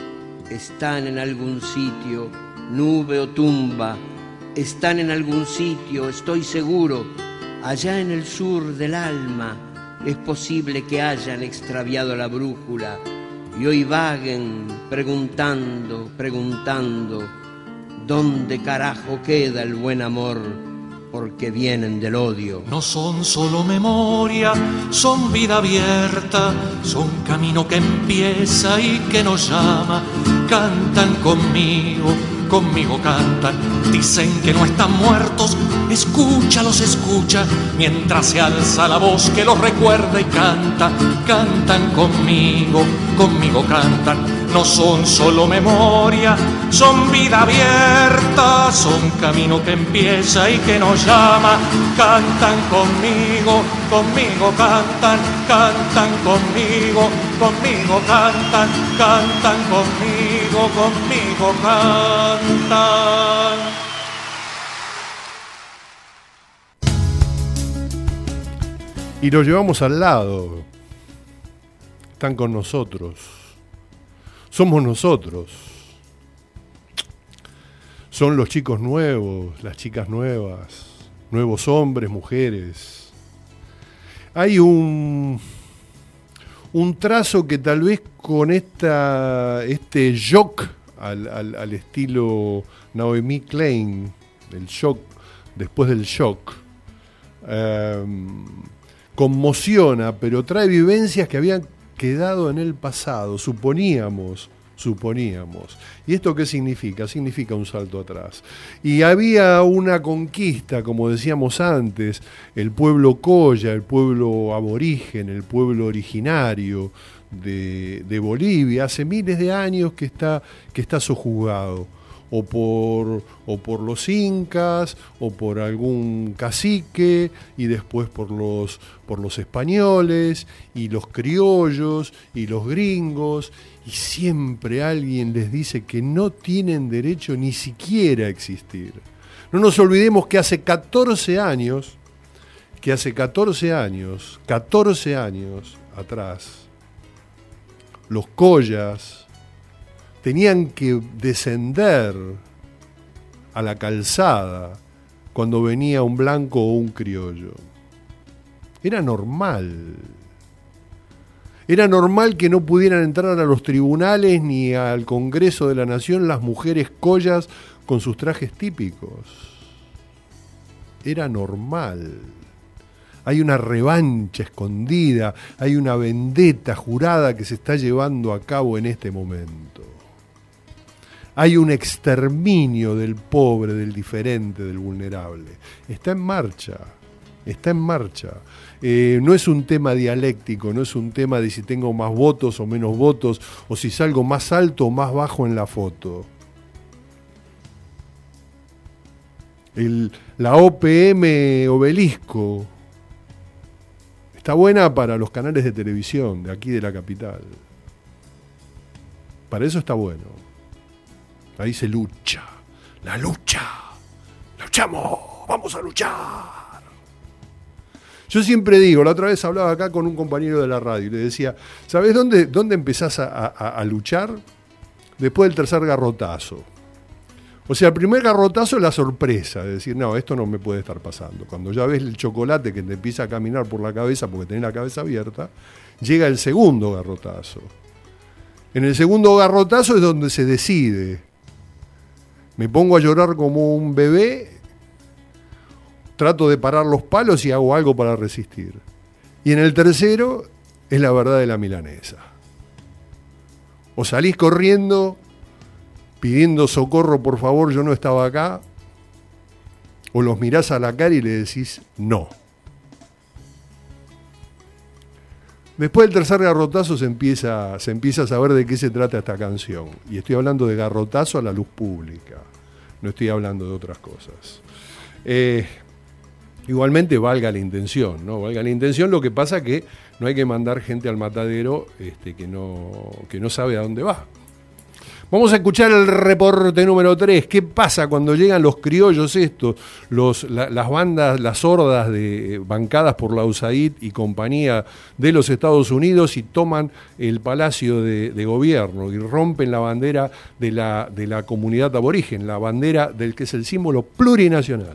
Están en algún sitio, nube o tumba, están en algún sitio, estoy seguro, allá en el sur del alma. Es posible que hayan extraviado la brújula y hoy vaguen preguntando, preguntando, ¿dónde carajo queda el buen amor? Porque vienen del odio. No son solo memoria, son vida abierta, son camino que empieza y que nos llama. Cantan conmigo, conmigo cantan, dicen que no están muertos, escúchalos, escucha, mientras se alza la voz que los recuerda y canta. Cantan conmigo, conmigo cantan, no son solo memoria, son vida abierta, son camino que empieza y que nos llama. Cantan conmigo, conmigo cantan, cantan conmigo, conmigo cantan, cantan conmigo, conmigo cantan. Y lo llevamos al lado. Están con nosotros. Somos nosotros. Son los chicos nuevos, las chicas nuevas, nuevos hombres, mujeres. Hay un trazo que tal vez con este shock al estilo Naomi Klein, el shock después del shock, conmociona, pero trae vivencias que habían quedado en el pasado, suponíamos. ¿Y esto qué significa? Significa un salto atrás. Y había una conquista, como decíamos antes, el pueblo Colla, el pueblo aborigen, el pueblo originario de Bolivia, hace miles de años que está sojuzgado. O por los incas, o por algún cacique, y después por los españoles, y los criollos, y los gringos, y siempre alguien les dice que no tienen derecho ni siquiera a existir. No nos olvidemos que hace 14 años atrás, los collas, tenían que descender a la calzada cuando venía un blanco o un criollo. Era normal. Era normal que no pudieran entrar a los tribunales ni al Congreso de la Nación las mujeres collas con sus trajes típicos. Era normal. Hay una revancha escondida, hay una vendetta jurada que se está llevando a cabo en este momento. Hay un exterminio del pobre, del diferente, del vulnerable. Está en marcha, está en marcha. No es un tema dialéctico, no es un tema de si tengo más votos o menos votos, o si salgo más alto o más bajo en la foto. La OPM Obelisco está buena para los canales de televisión de aquí de la capital. Para eso está bueno. Ahí se lucha. La lucha. Luchamos. Vamos a luchar. Yo siempre digo, la otra vez hablaba acá con un compañero de la radio y le decía, ¿sabés dónde empezás a luchar? Después del tercer garrotazo. O sea, el primer garrotazo es la sorpresa, de decir, no, esto no me puede estar pasando. Cuando ya ves el chocolate que te empieza a caminar por la cabeza porque tenés la cabeza abierta, llega el segundo garrotazo. En el segundo garrotazo es donde se decide. Me pongo a llorar como un bebé, trato de parar los palos y hago algo para resistir. Y en el tercero es la verdad de la milanesa. O salís corriendo pidiendo socorro, por favor, yo no estaba acá, o los mirás a la cara y le decís no. Después del tercer garrotazo se empieza a saber de qué se trata esta canción. Y estoy hablando de garrotazo a la luz pública, no estoy hablando de otras cosas. Igualmente valga la intención, ¿no? Valga la intención, lo que pasa que no hay que mandar gente al matadero que no sabe a dónde va. Vamos a escuchar el reporte número 3. ¿Qué pasa cuando llegan los criollos estos, las bandas, las hordas bancadas por la USAID y compañía de los Estados Unidos y toman el Palacio de Gobierno y rompen la bandera de la comunidad aborigen, la bandera del que es el símbolo plurinacional?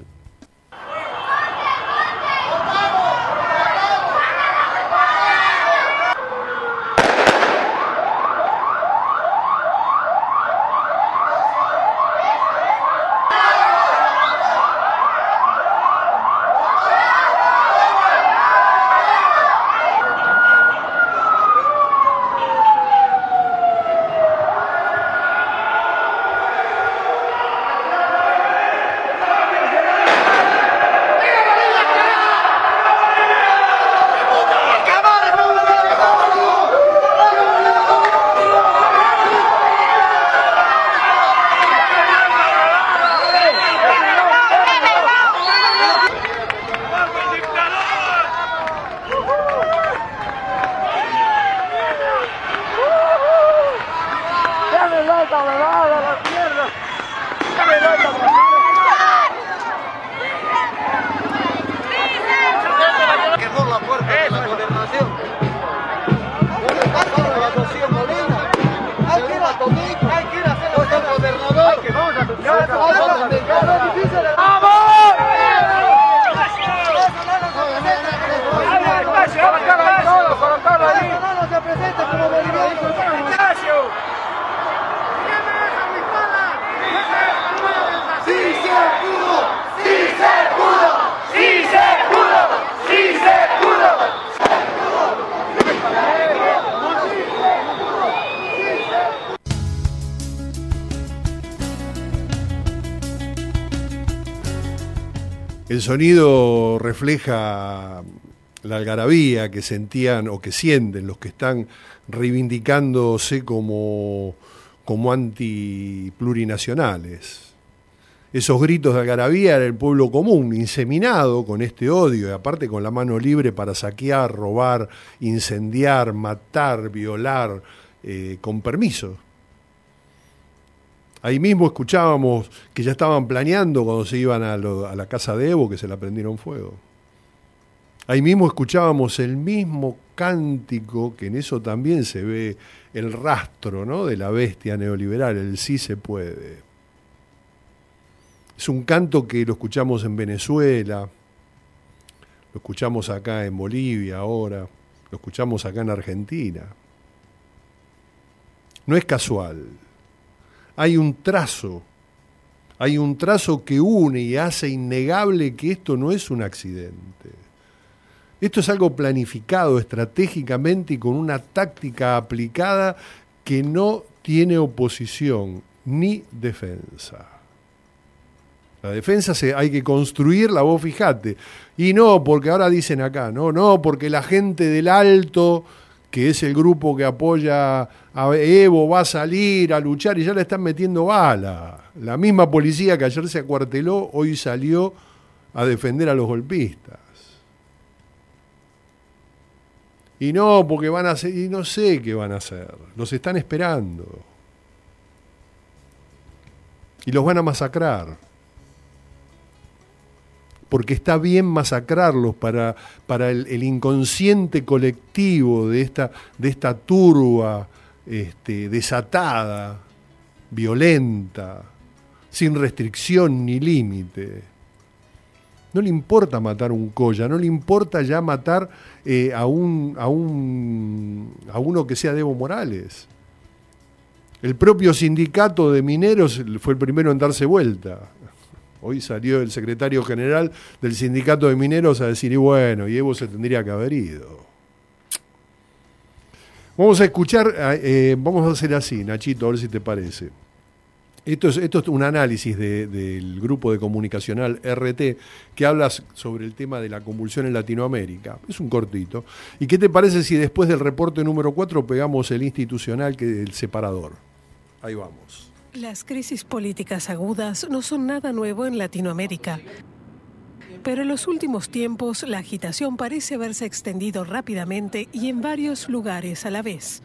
El sonido refleja la algarabía que sentían o que sienten los que están reivindicándose como antiplurinacionales. Esos gritos de algarabía era el pueblo común, inseminado con este odio y aparte con la mano libre para saquear, robar, incendiar, matar, violar, con permiso. Ahí mismo escuchábamos que ya estaban planeando cuando se iban a la casa de Evo, que se la prendieron fuego. Ahí mismo escuchábamos el mismo cántico, que en eso también se ve el rastro, ¿no?, de la bestia neoliberal, el sí se puede. Es un canto que lo escuchamos en Venezuela, lo escuchamos acá en Bolivia ahora, lo escuchamos acá en Argentina. No es casual. Hay un trazo que une y hace innegable que esto no es un accidente. Esto es algo planificado estratégicamente y con una táctica aplicada que no tiene oposición ni defensa. La defensa hay que construirla, vos fijate. Y no, porque ahora dicen acá, no, porque la gente del Alto, que es el grupo que apoya a Evo, va a salir a luchar y ya le están metiendo bala. La misma policía que ayer se acuarteló, hoy salió a defender a los golpistas. Y no, porque van a hacer, y no sé qué van a hacer. Los están esperando. Y los van a masacrar. Porque está bien masacrarlos para el inconsciente colectivo de esta turba desatada, violenta, sin restricción ni límite. No le importa matar un Colla, no le importa ya matar a uno que sea de Evo Morales. El propio sindicato de mineros fue el primero en darse vuelta. Hoy salió el secretario general del sindicato de mineros a decir, y bueno, y Evo se tendría que haber ido. Vamos a escuchar, vamos a hacer así, Nachito, a ver si te parece. Esto es un análisis del grupo de comunicacional RT que habla sobre el tema de la convulsión en Latinoamérica. Es un cortito. ¿Y qué te parece si después del reporte número 4 pegamos el institucional, que el separador? Ahí vamos. Las crisis políticas agudas no son nada nuevo en Latinoamérica. Pero en los últimos tiempos la agitación parece haberse extendido rápidamente y en varios lugares a la vez.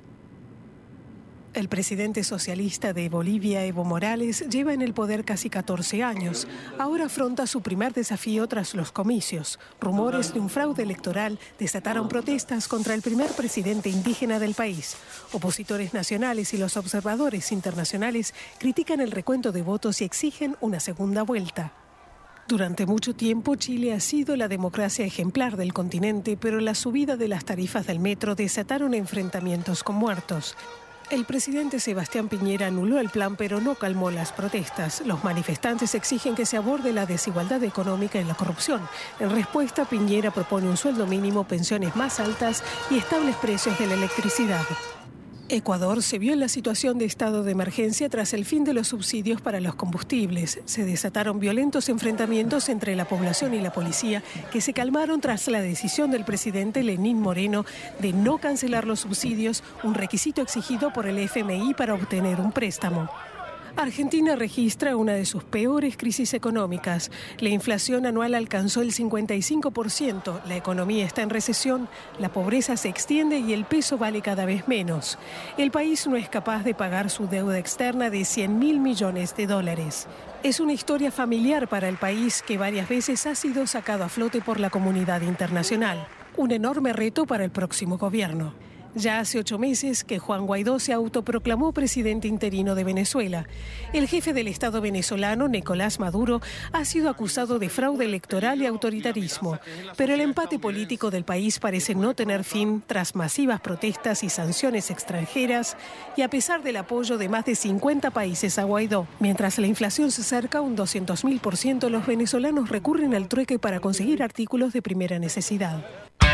El presidente socialista de Bolivia, Evo Morales, lleva en el poder casi 14 años. Ahora afronta su primer desafío tras los comicios. Rumores de un fraude electoral desataron protestas contra el primer presidente indígena del país. Opositores nacionales y los observadores internacionales critican el recuento de votos y exigen una segunda vuelta. Durante mucho tiempo, Chile ha sido la democracia ejemplar del continente, pero la subida de las tarifas del metro desataron enfrentamientos con muertos. El presidente Sebastián Piñera anuló el plan, pero no calmó las protestas. Los manifestantes exigen que se aborde la desigualdad económica y la corrupción. En respuesta, Piñera propone un sueldo mínimo, pensiones más altas y estables precios de la electricidad. Ecuador se vio en la situación de estado de emergencia tras el fin de los subsidios para los combustibles. Se desataron violentos enfrentamientos entre la población y la policía, que se calmaron tras la decisión del presidente Lenín Moreno de no cancelar los subsidios, un requisito exigido por el FMI para obtener un préstamo. Argentina registra una de sus peores crisis económicas. La inflación anual alcanzó el 55%, la economía está en recesión, la pobreza se extiende y el peso vale cada vez menos. El país no es capaz de pagar su deuda externa de $100.000 millones. Es una historia familiar para el país que varias veces ha sido sacado a flote por la comunidad internacional. Un enorme reto para el próximo gobierno. Ya hace 8 meses que Juan Guaidó se autoproclamó presidente interino de Venezuela. El jefe del Estado venezolano, Nicolás Maduro, ha sido acusado de fraude electoral y autoritarismo. Pero el empate político del país parece no tener fin tras masivas protestas y sanciones extranjeras y a pesar del apoyo de más de 50 países a Guaidó. Mientras la inflación se acerca a un 200.000%, los venezolanos recurren al trueque para conseguir artículos de primera necesidad.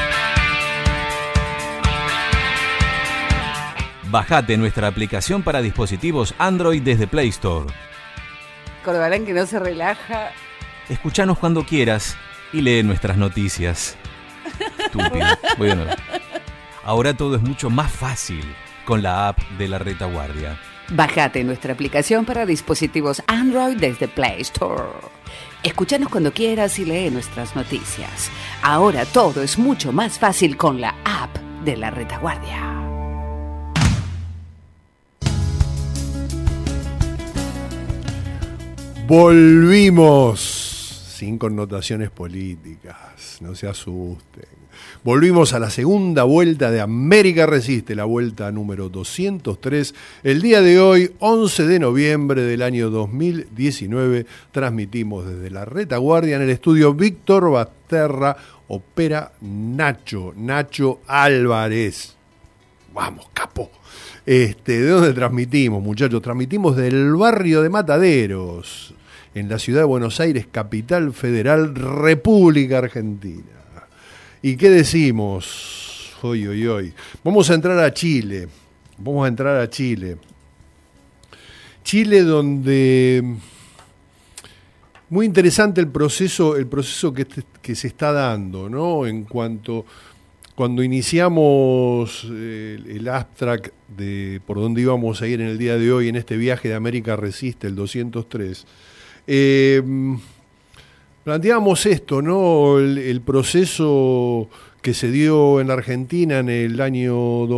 Bajate nuestra aplicación para dispositivos Android desde Play Store. Corbarán que no se relaja. Escuchanos cuando quieras y lee nuestras noticias. Estúpido. Voy de nuevo. Ahora todo es mucho más fácil con la app de La Retaguardia. Bajate nuestra aplicación para dispositivos Android desde Play Store. Escuchanos cuando quieras y lee nuestras noticias. Ahora todo es mucho más fácil con la app de La Retaguardia. Volvimos. sin connotaciones políticas, no se asusten. Volvimos a la segunda vuelta de América Resiste, la vuelta número 203. El día de hoy, 11 de noviembre del año 2019, transmitimos desde la retaguardia en el estudio Víctor Basterra, opera Nacho Álvarez. Vamos, capo. ¿De dónde transmitimos, muchachos? Transmitimos del barrio de Mataderos, en la ciudad de Buenos Aires, capital federal, República Argentina. ¿Y qué decimos? Hoy. Vamos a entrar a Chile. Chile, donde muy interesante el proceso que se está dando, ¿no? En cuanto cuando iniciamos el abstract de por dónde íbamos a ir en el día de hoy en este viaje de América Resiste, el 203. Planteábamos esto, ¿no? El proceso que se dio en la Argentina en el año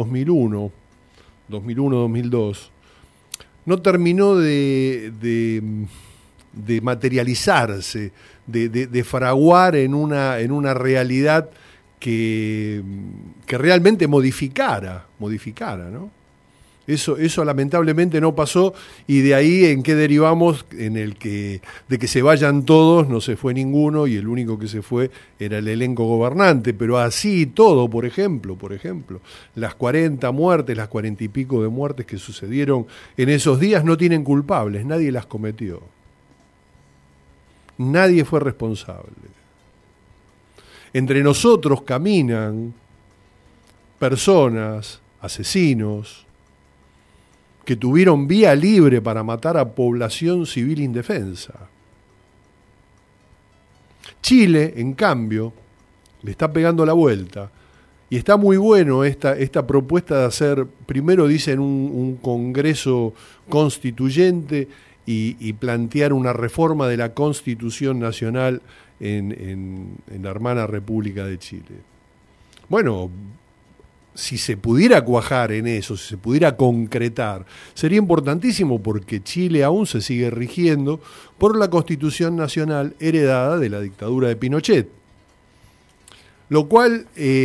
2001-2002, no terminó de materializarse, de fraguar en una realidad que realmente modificara, ¿no? Eso lamentablemente no pasó, y de ahí en qué derivamos, de que se vayan todos, no se fue ninguno, y el único que se fue era el elenco gobernante. Pero así todo, por ejemplo, las 40 muertes, las 40 y pico de muertes que sucedieron en esos días no tienen culpables, nadie las cometió. Nadie fue responsable. Entre nosotros caminan personas, asesinos, que tuvieron vía libre para matar a población civil indefensa. Chile, en cambio, le está pegando la vuelta, y está muy bueno esta propuesta de hacer, primero dicen un congreso constituyente y plantear una reforma de la Constitución Nacional en la hermana República de Chile. Bueno, si se pudiera cuajar en eso, si se pudiera concretar, sería importantísimo, porque Chile aún se sigue rigiendo por la Constitución Nacional heredada de la dictadura de Pinochet. Lo cual,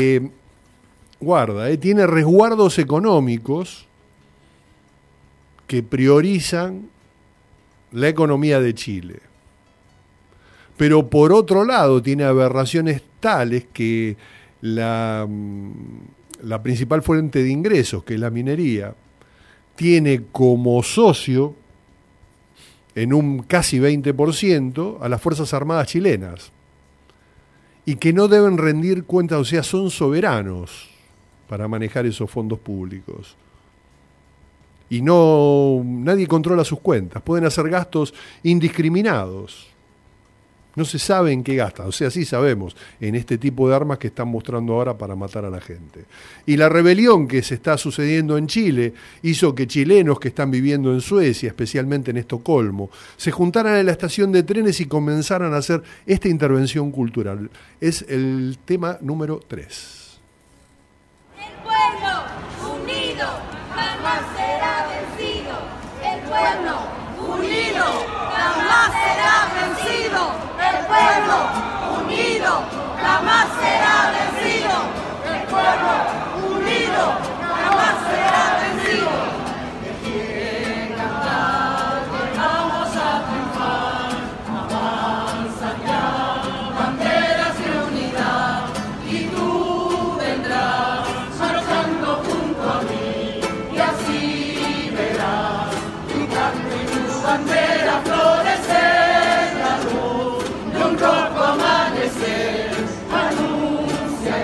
tiene resguardos económicos que priorizan la economía de Chile. Pero por otro lado tiene aberraciones tales que la principal fuente de ingresos, que es la minería, tiene como socio en un casi 20% a las Fuerzas Armadas chilenas, y que no deben rendir cuentas, o sea, son soberanos para manejar esos fondos públicos. Y nadie controla sus cuentas, pueden hacer gastos indiscriminados. No se sabe en qué gastan, o sea, sí sabemos, en este tipo de armas que están mostrando ahora para matar a la gente. Y la rebelión que se está sucediendo en Chile hizo que chilenos que están viviendo en Suecia, especialmente en Estocolmo, se juntaran en la estación de trenes y comenzaran a hacer esta intervención cultural. Es el tema número 3. El pueblo unido jamás será vencido. El pueblo unido jamás será vencido. El pueblo unido jamás será vencido. El pueblo unido jamás será vencido. Quiere cantar, vamos a triunfar. Avanza ya, banderas de unidad, y tú vendrás marchando junto a mí, y así verás tu canto y tu bandera florecer. Un rojo amanecer anuncia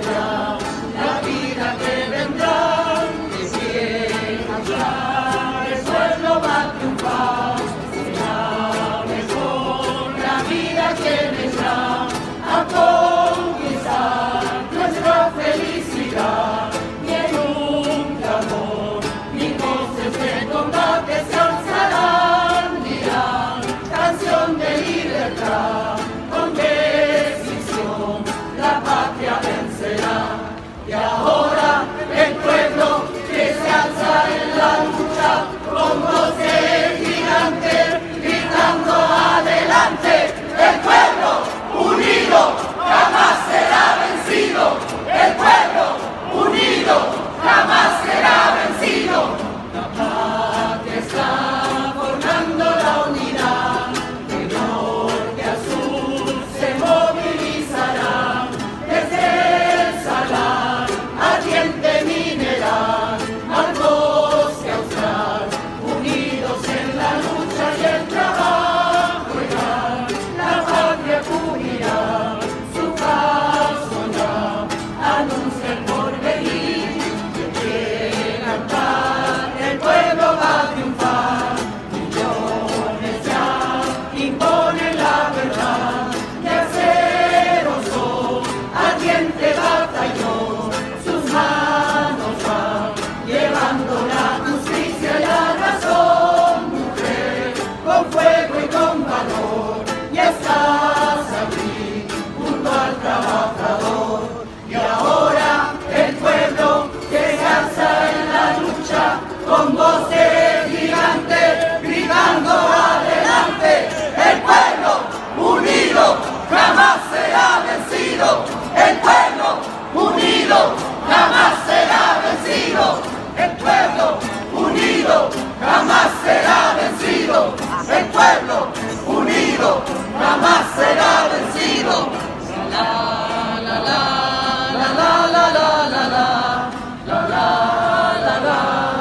El pueblo unido jamás será vencido. El pueblo unido jamás será vencido. La la la la la la la la la la la la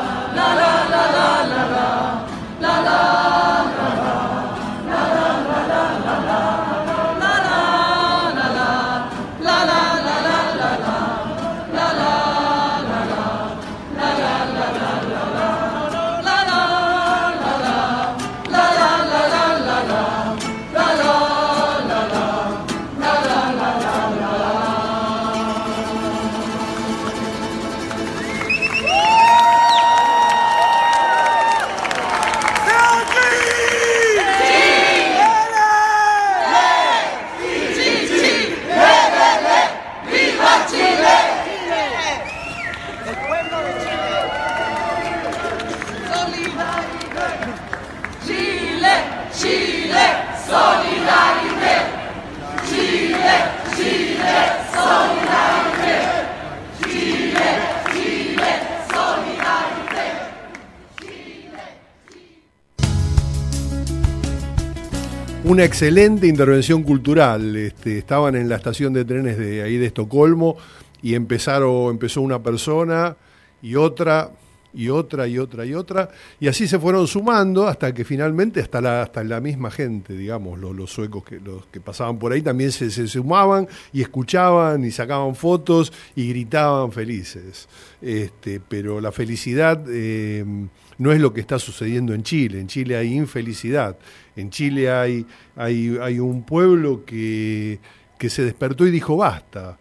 Una excelente intervención cultural. Estaban en la estación de trenes de ahí de Estocolmo y empezó una persona y otra y otra y otra y otra, y así se fueron sumando hasta que finalmente hasta la misma gente, digamos, los suecos los que pasaban por ahí también se sumaban y escuchaban y sacaban fotos y gritaban felices. Pero la felicidad no es lo que está sucediendo en Chile. En Chile hay infelicidad. En Chile hay un pueblo que se despertó y dijo basta.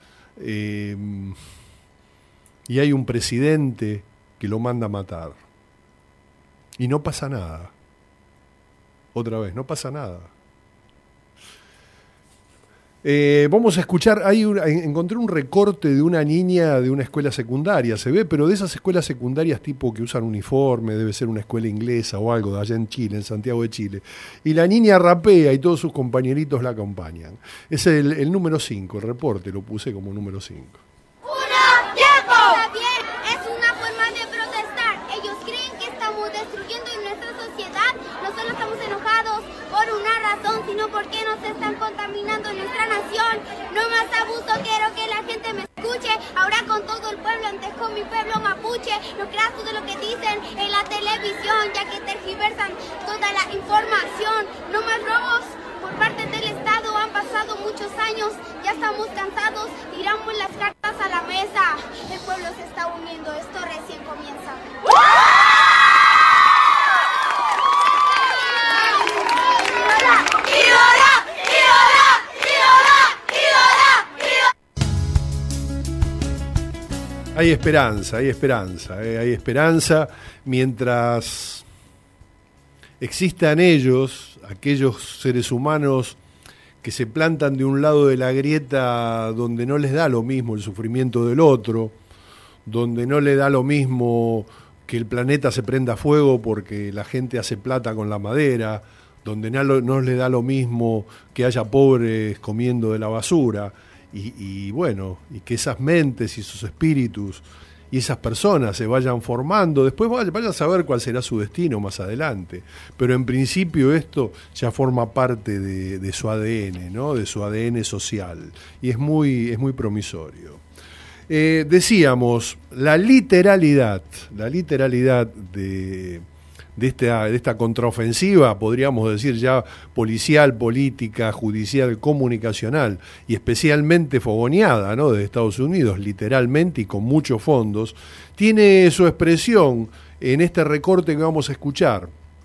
Y hay un presidente que lo manda a matar. Y no pasa nada. Otra vez, no pasa nada. Vamos a escuchar, encontré un recorte de una niña de una escuela secundaria, se ve, pero de esas escuelas secundarias tipo que usan uniforme, debe ser una escuela inglesa o algo de allá en Chile, en Santiago de Chile. Y la niña rapea y todos sus compañeritos la acompañan. Es el número 5, el reporte lo puse como número 5. Está bien, es una forma de protestar. Ellos creen que estamos destruyendo nuestra sociedad. No solo estamos enojados por una razón, sino porque nos están contaminando nuestra nación. No más abuso, quiero que la gente me escuche. Ahora con todo el pueblo, antes con mi pueblo mapuche. No creas todo lo que dicen en la televisión, ya que tergiversan toda la información. No más robos por parte del Estado, han pasado muchos años, ya estamos cansados, tiramos las cartas a la mesa. El pueblo se está uniendo, esto recién comienza. Hay esperanza, hay esperanza mientras existan aquellos seres humanos que se plantan de un lado de la grieta donde no les da lo mismo el sufrimiento del otro, donde no le da lo mismo que el planeta se prenda fuego porque la gente hace plata con la madera, donde no les da lo mismo que haya pobres comiendo de la basura, y que esas mentes y sus espíritus y esas personas se vayan formando, después vayan a saber cuál será su destino más adelante, pero en principio esto ya forma parte de su ADN, ¿no? De su ADN social, y es muy promisorio. Decíamos, la literalidad de esta contraofensiva, podríamos decir ya policial, política, judicial, comunicacional y especialmente fogoneada, ¿no? De Estados Unidos, literalmente y con muchos fondos, tiene su expresión en este recorte que vamos a escuchar.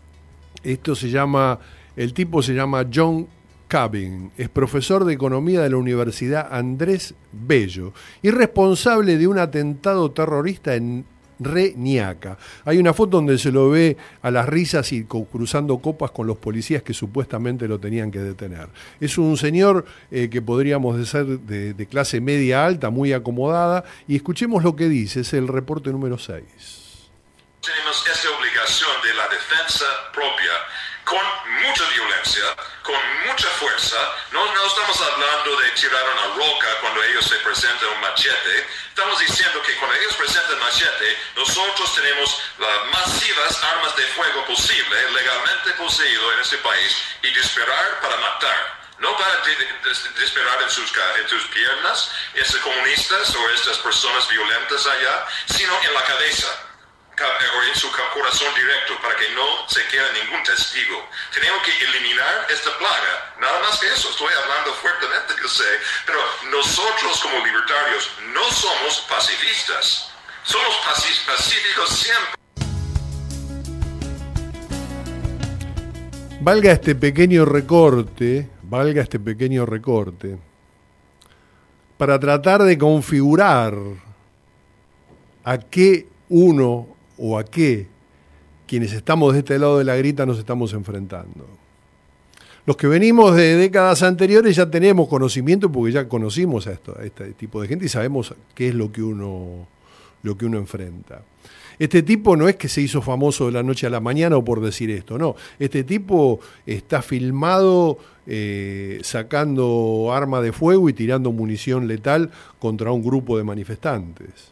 El tipo se llama John Cabin, es profesor de economía de la Universidad Andrés Bello y responsable de un atentado terrorista en Reñaca. Hay una foto donde se lo ve a las risas y cruzando copas con los policías que supuestamente lo tenían que detener. Es un señor que podríamos decir de clase media alta, muy acomodada, y escuchemos lo que dice, es el reporte número 6. Tenemos esa obligación de la defensa propia con mucha violencia, con mucha fuerza. No estamos hablando de tirar una roca cuando ellos se presentan un machete. Estamos diciendo que cuando ellos presentan machete, nosotros tenemos las masivas armas de fuego posible, legalmente poseído en este país, y disparar para matar. No para disparar en tus piernas, estos comunistas o estas personas violentas allá, sino en la cabeza o en su corazón directo, para que no se quede ningún testigo. Tenemos que eliminar esta plaga, nada más que eso. Estoy hablando fuertemente, yo sé, pero nosotros como libertarios no somos pacifistas, somos pacíficos siempre. Valga este pequeño recorte para tratar de configurar a qué uno o a qué quienes estamos de este lado de la grita nos estamos enfrentando. Los que venimos de décadas anteriores ya tenemos conocimiento, porque ya conocimos a este tipo de gente y sabemos qué es lo que uno enfrenta. Este tipo no es que se hizo famoso de la noche a la mañana o por decir esto, no. Este tipo está filmado sacando arma de fuego y tirando munición letal contra un grupo de manifestantes.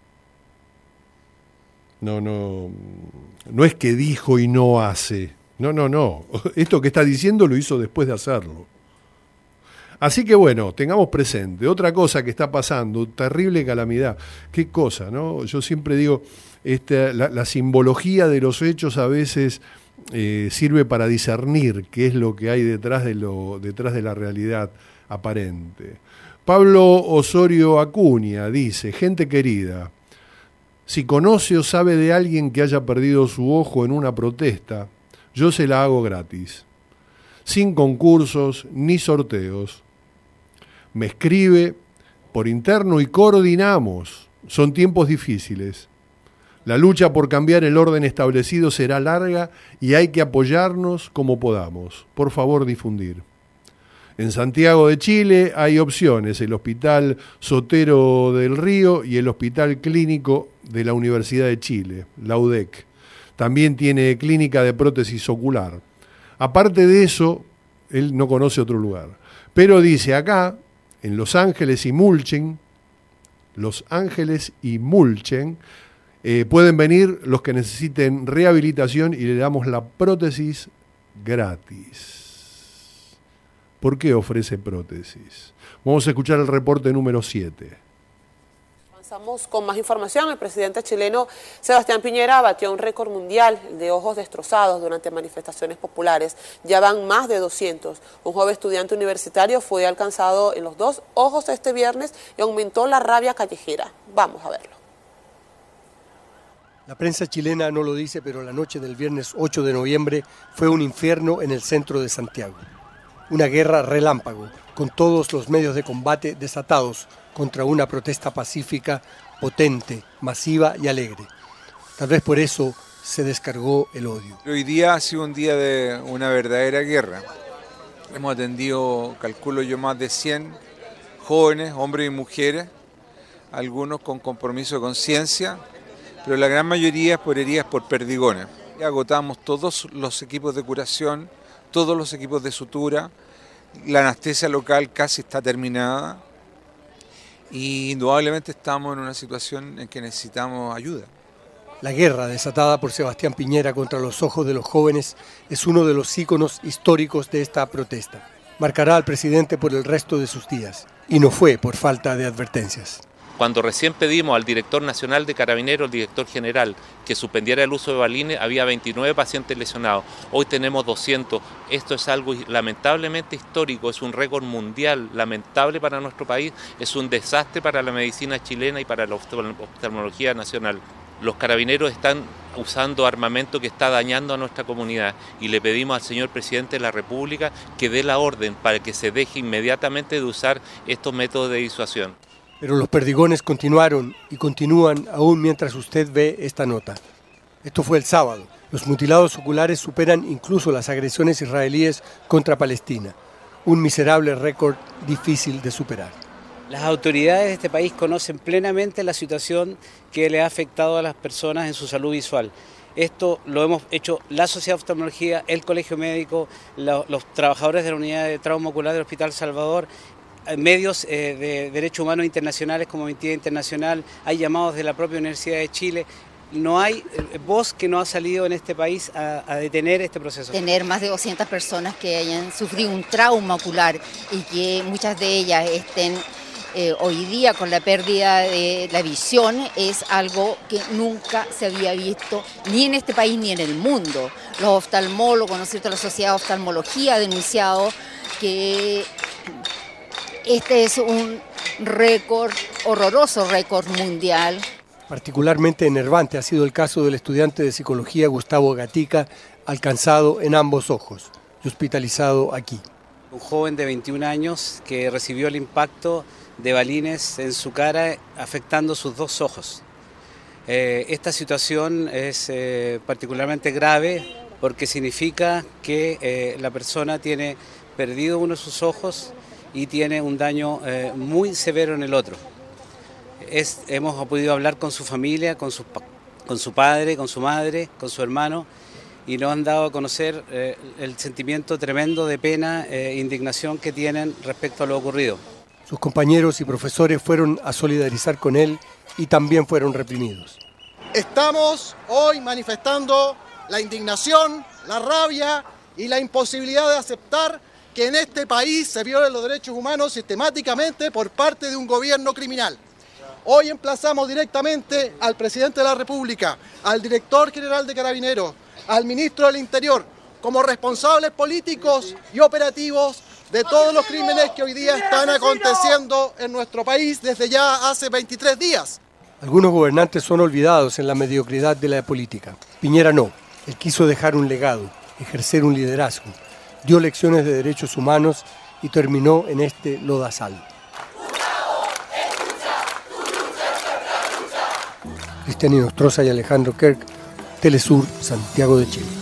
No es que dijo y no hace. No. Esto que está diciendo lo hizo después de hacerlo. Así que bueno, tengamos presente. Otra cosa que está pasando, terrible calamidad. ¿Qué cosa, no? Yo siempre digo, la simbología de los hechos a veces sirve para discernir qué es lo que hay detrás de la realidad aparente. Pablo Osorio Acuña dice: gente querida, si conoce o sabe de alguien que haya perdido su ojo en una protesta, yo se la hago gratis, sin concursos ni sorteos. Me escribe por interno y coordinamos. Son tiempos difíciles. La lucha por cambiar el orden establecido será larga y hay que apoyarnos como podamos. Por favor, difundir. En Santiago de Chile hay opciones: el Hospital Sotero del Río y el Hospital Clínico de la Universidad de Chile, la UDEC. También tiene clínica de prótesis ocular. Aparte de eso, él no conoce otro lugar. Pero dice acá, en Los Ángeles y Mulchen, pueden venir los que necesiten rehabilitación y le damos la prótesis gratis. ¿Por qué ofrece prótesis? Vamos a escuchar el reporte número 7. Avanzamos con más información. El presidente chileno Sebastián Piñera batió un récord mundial de ojos destrozados durante manifestaciones populares. Ya van más de 200. Un joven estudiante universitario fue alcanzado en los 2 ojos este viernes y aumentó la rabia callejera. Vamos a verlo. La prensa chilena no lo dice, pero la noche del viernes 8 de noviembre fue un infierno en el centro de Santiago. Una guerra relámpago, con todos los medios de combate desatados contra una protesta pacífica, potente, masiva y alegre. Tal vez por eso se descargó el odio. Hoy día ha sido un día de una verdadera guerra. Hemos atendido, calculo yo, más de 100 jóvenes, hombres y mujeres, algunos con compromiso de conciencia, pero la gran mayoría por heridas por perdigones. Ya agotamos todos los equipos de curación, todos los equipos de sutura, la anestesia local casi está terminada y indudablemente estamos en una situación en que necesitamos ayuda. La guerra desatada por Sebastián Piñera contra los ojos de los jóvenes es uno de los íconos históricos de esta protesta. Marcará al presidente por el resto de sus días y no fue por falta de advertencias. Cuando recién pedimos al director nacional de Carabineros, el director general, que suspendiera el uso de balines, había 29 pacientes lesionados. Hoy tenemos 200. Esto es algo lamentablemente histórico, es un récord mundial, lamentable para nuestro país, es un desastre para la medicina chilena y para la oftalmología nacional. Los carabineros están usando armamento que está dañando a nuestra comunidad y le pedimos al señor presidente de la República que dé la orden para que se deje inmediatamente de usar estos métodos de disuasión. Pero los perdigones continuaron y continúan aún mientras usted ve esta nota. Esto fue el sábado. Los mutilados oculares superan incluso las agresiones israelíes contra Palestina. Un miserable récord difícil de superar. Las autoridades de este país conocen plenamente la situación que le ha afectado a las personas en su salud visual. Esto lo hemos hecho la Sociedad de Oftalmología, el Colegio Médico, los trabajadores de la Unidad de Trauma Ocular del Hospital Salvador, medios de derechos humanos internacionales como Amnistía Internacional, hay llamados de la propia Universidad de Chile. No hay voz que no ha salido en este país a detener este proceso. Tener más de 200 personas que hayan sufrido un trauma ocular y que muchas de ellas estén hoy día con la pérdida de la visión es algo que nunca se había visto ni en este país ni en el mundo. Los oftalmólogos, ¿no es cierto?, la Sociedad de Oftalmología ha denunciado que este es un récord, horroroso récord mundial. Particularmente enervante ha sido el caso del estudiante de psicología Gustavo Gatica, alcanzado en ambos ojos y hospitalizado aquí. Un joven de 21 años que recibió el impacto de balines en su cara afectando sus dos ojos. Esta situación es particularmente grave porque significa que la persona tiene perdido uno de sus ojos y tiene un daño muy severo en el otro. Hemos podido hablar con su familia, con su padre, con su madre, con su hermano, y nos han dado a conocer el sentimiento tremendo de pena e indignación que tienen respecto a lo ocurrido. Sus compañeros y profesores fueron a solidarizar con él y también fueron reprimidos. Estamos hoy manifestando la indignación, la rabia y la imposibilidad de aceptar que en este país se violen los derechos humanos sistemáticamente por parte de un gobierno criminal. Hoy emplazamos directamente al presidente de la República, al director general de Carabineros, al ministro del Interior, como responsables políticos y operativos de todos los crímenes que hoy día están aconteciendo en nuestro país desde ya hace 23 días. Algunos gobernantes son olvidados en la mediocridad de la política. Piñera no. Él quiso dejar un legado, ejercer un liderazgo, dio lecciones de derechos humanos y terminó en este lodazal. Cristian Inostroza y Alejandro Kirk, Telesur, Santiago de Chile.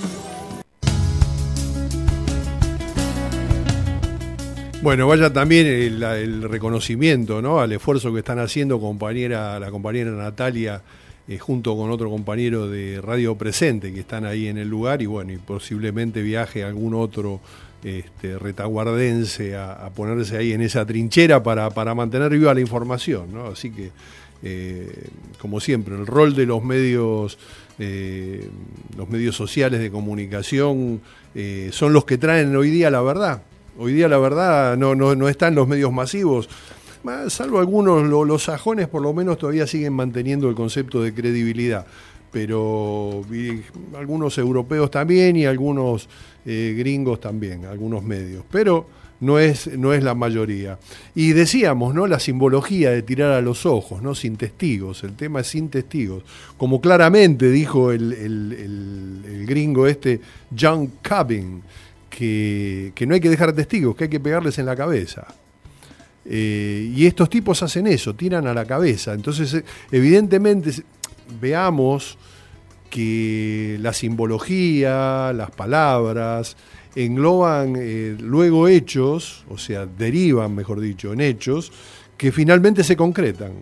Bueno, vaya también el reconocimiento, ¿no?, al esfuerzo que están haciendo la compañera Natalia junto con otro compañero de Radio Presente que están ahí en el lugar, y bueno, y posiblemente viaje algún otro retaguardense a ponerse ahí en esa trinchera para mantener viva la información, ¿no? Así que como siempre, el rol de los medios sociales de comunicación son los que traen hoy día la verdad. Hoy día la verdad no está en los medios masivos, salvo algunos, los sajones por lo menos todavía siguen manteniendo el concepto de credibilidad, pero algunos europeos también y algunos gringos también, algunos medios, pero no es la mayoría. Y decíamos, ¿no?, la simbología de tirar a los ojos, ¿no?, sin testigos, el tema es sin testigos, como claramente dijo el gringo John Cabin, que no hay que dejar testigos, que hay que pegarles en la cabeza. Y estos tipos hacen eso, tiran a la cabeza. Entonces, evidentemente, veamos que la simbología, las palabras, engloban luego hechos, o sea, derivan, mejor dicho, en hechos que finalmente se concretan.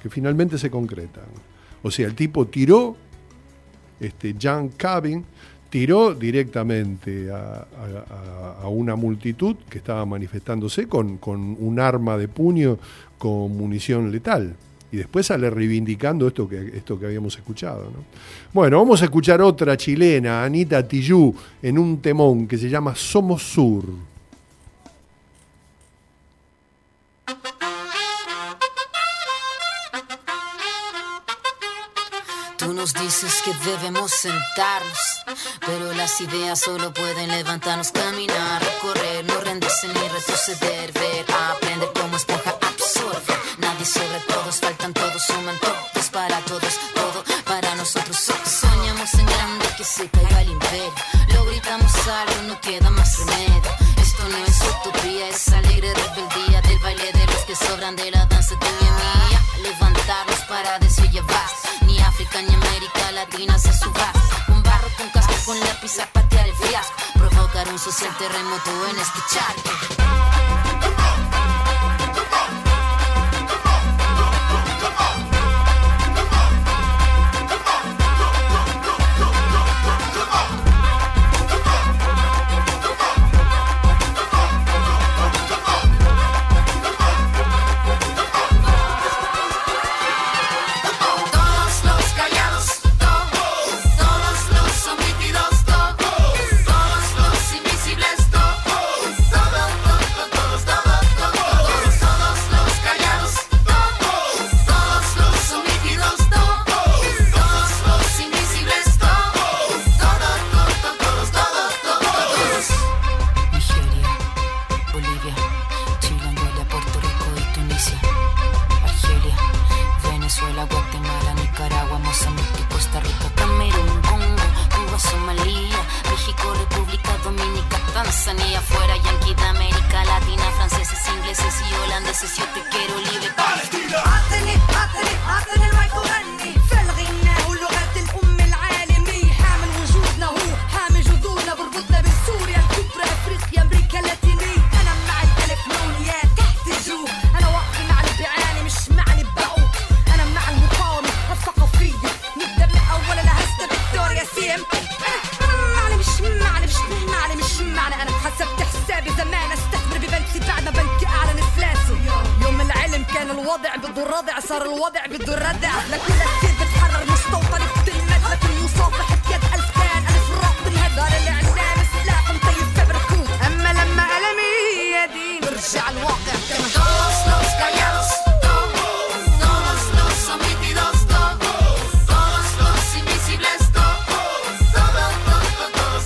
O sea, el tipo tiró, John Cabin, tiró directamente a una multitud que estaba manifestándose con un arma de puño con munición letal. Y después sale reivindicando esto que habíamos escuchado, ¿no? Bueno, vamos a escuchar otra chilena, Anita Tijoux, en un temón que se llama Somos Sur. Tú nos dices que debemos sentarnos, pero las ideas solo pueden levantarnos, caminar, recorrer, no rendirse ni retroceder, ver, aprender como esponja absorbe. Nadie sobre todos, faltan todos, suman todos para todos, todo para nosotros. Soñamos en grande que se caiga el imperio, lo gritamos algo, no queda más remedio. Esto no es utopía, es alegre rebeldía del baile de los que sobran de la danza tuya mía. Levantarnos para decir ya basta. Ni África ni América Latina se suba. Con barro, con casco, con lápiz a patear el fiasco. Provocar un social terremoto en este charco. الوضع بده ردع صار الوضع بده ردع لكل كتير بتحرر مستوطن بتلمس لكن يصافح بيد ألف كان ألف راق بالهدار اللي عنا سلاح مطيب تبركوه أما لما ألمي يدي برجع الواقع كما todos los callados todos los sometidos todos los invisibles todos los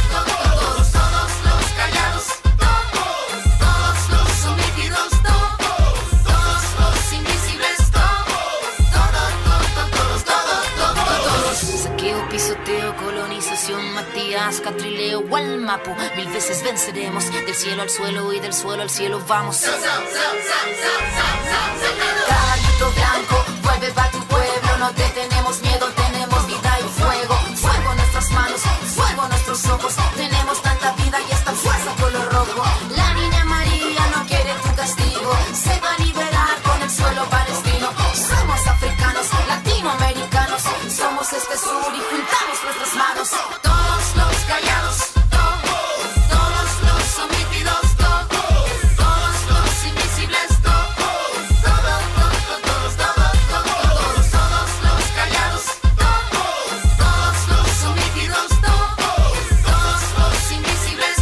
callados todos los sometidos todos los invisibles todos saqueo, pisoteo, colonización, Matías, Catrileo, Gualmapu, 1000 veces venceremos, del cielo al suelo y del suelo al cielo vamos. Caballito blanco, vuelve pa' tu pueblo, no te tenemos miedo, tenemos vida y fuego, fuego en nuestras manos, fuego en nuestros ojos, tenemos tanta vida y esta fuerza color rojo. La niña María no quiere tu castigo, se va a liberar con el suelo palestino. Somos africanos, latinoamericanos, somos este sur y juntamos nuestras manos. Todos los callados, todos los sometidos, todos los invisibles, todos los callados, todos los sometidos, todos los invisibles,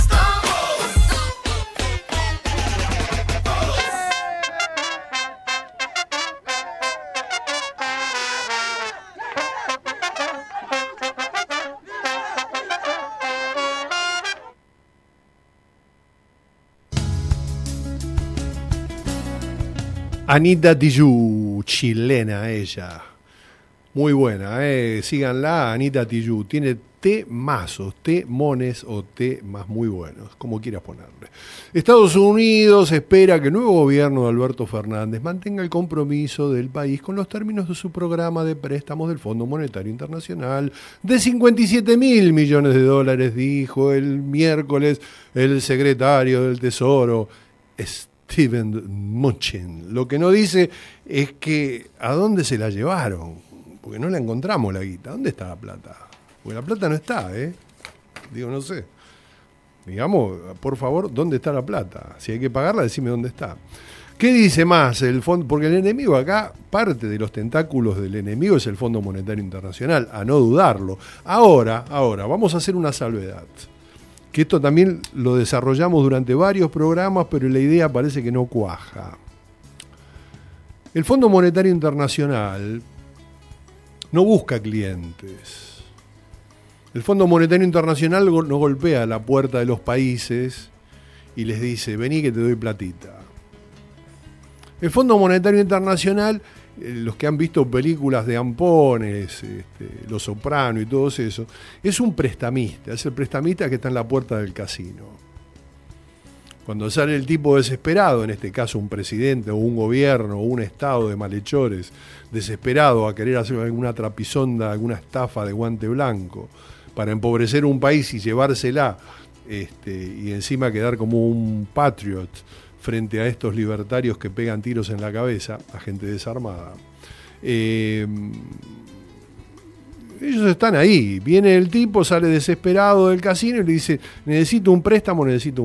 Anita Tijoux, chilena ella. Muy buena, síganla, Anita Tijoux. Tiene temazos, temones o temas muy buenos, como quieras ponerle. Estados Unidos espera que el nuevo gobierno de Alberto Fernández mantenga el compromiso del país con los términos de su programa de préstamos del Fondo Monetario Internacional de 57.000 millones de dólares, dijo el miércoles el secretario del Tesoro, Steven Mnuchin. Lo que no dice es que a dónde se la llevaron, porque no la encontramos la guita. ¿Dónde está la plata? Porque la plata no está, Digo, no sé. Digamos, por favor, ¿dónde está la plata? Si hay que pagarla, decime dónde está. ¿Qué dice más el fondo? Porque el enemigo acá, parte de los tentáculos del enemigo es el Fondo Monetario Internacional, a no dudarlo. Ahora, vamos a hacer una salvedad. Que esto también lo desarrollamos durante varios programas, pero la idea parece que no cuaja. El Fondo Monetario Internacional no busca clientes. El Fondo Monetario Internacional no golpea la puerta de los países y les dice, vení que te doy platita. El Fondo Monetario Internacional, los que han visto películas de Ampones, Los Soprano y todo eso, es un prestamista, es el prestamista que está en la puerta del casino. Cuando sale el tipo desesperado, en este caso un presidente o un gobierno o un estado de malhechores, desesperado a querer hacer alguna trapisonda, alguna estafa de guante blanco, para empobrecer un país y llevársela, y encima quedar como un patriot frente a estos libertarios que pegan tiros en la cabeza a gente desarmada. Ellos están ahí. Viene el tipo, sale desesperado del casino y le dice, necesito un préstamo.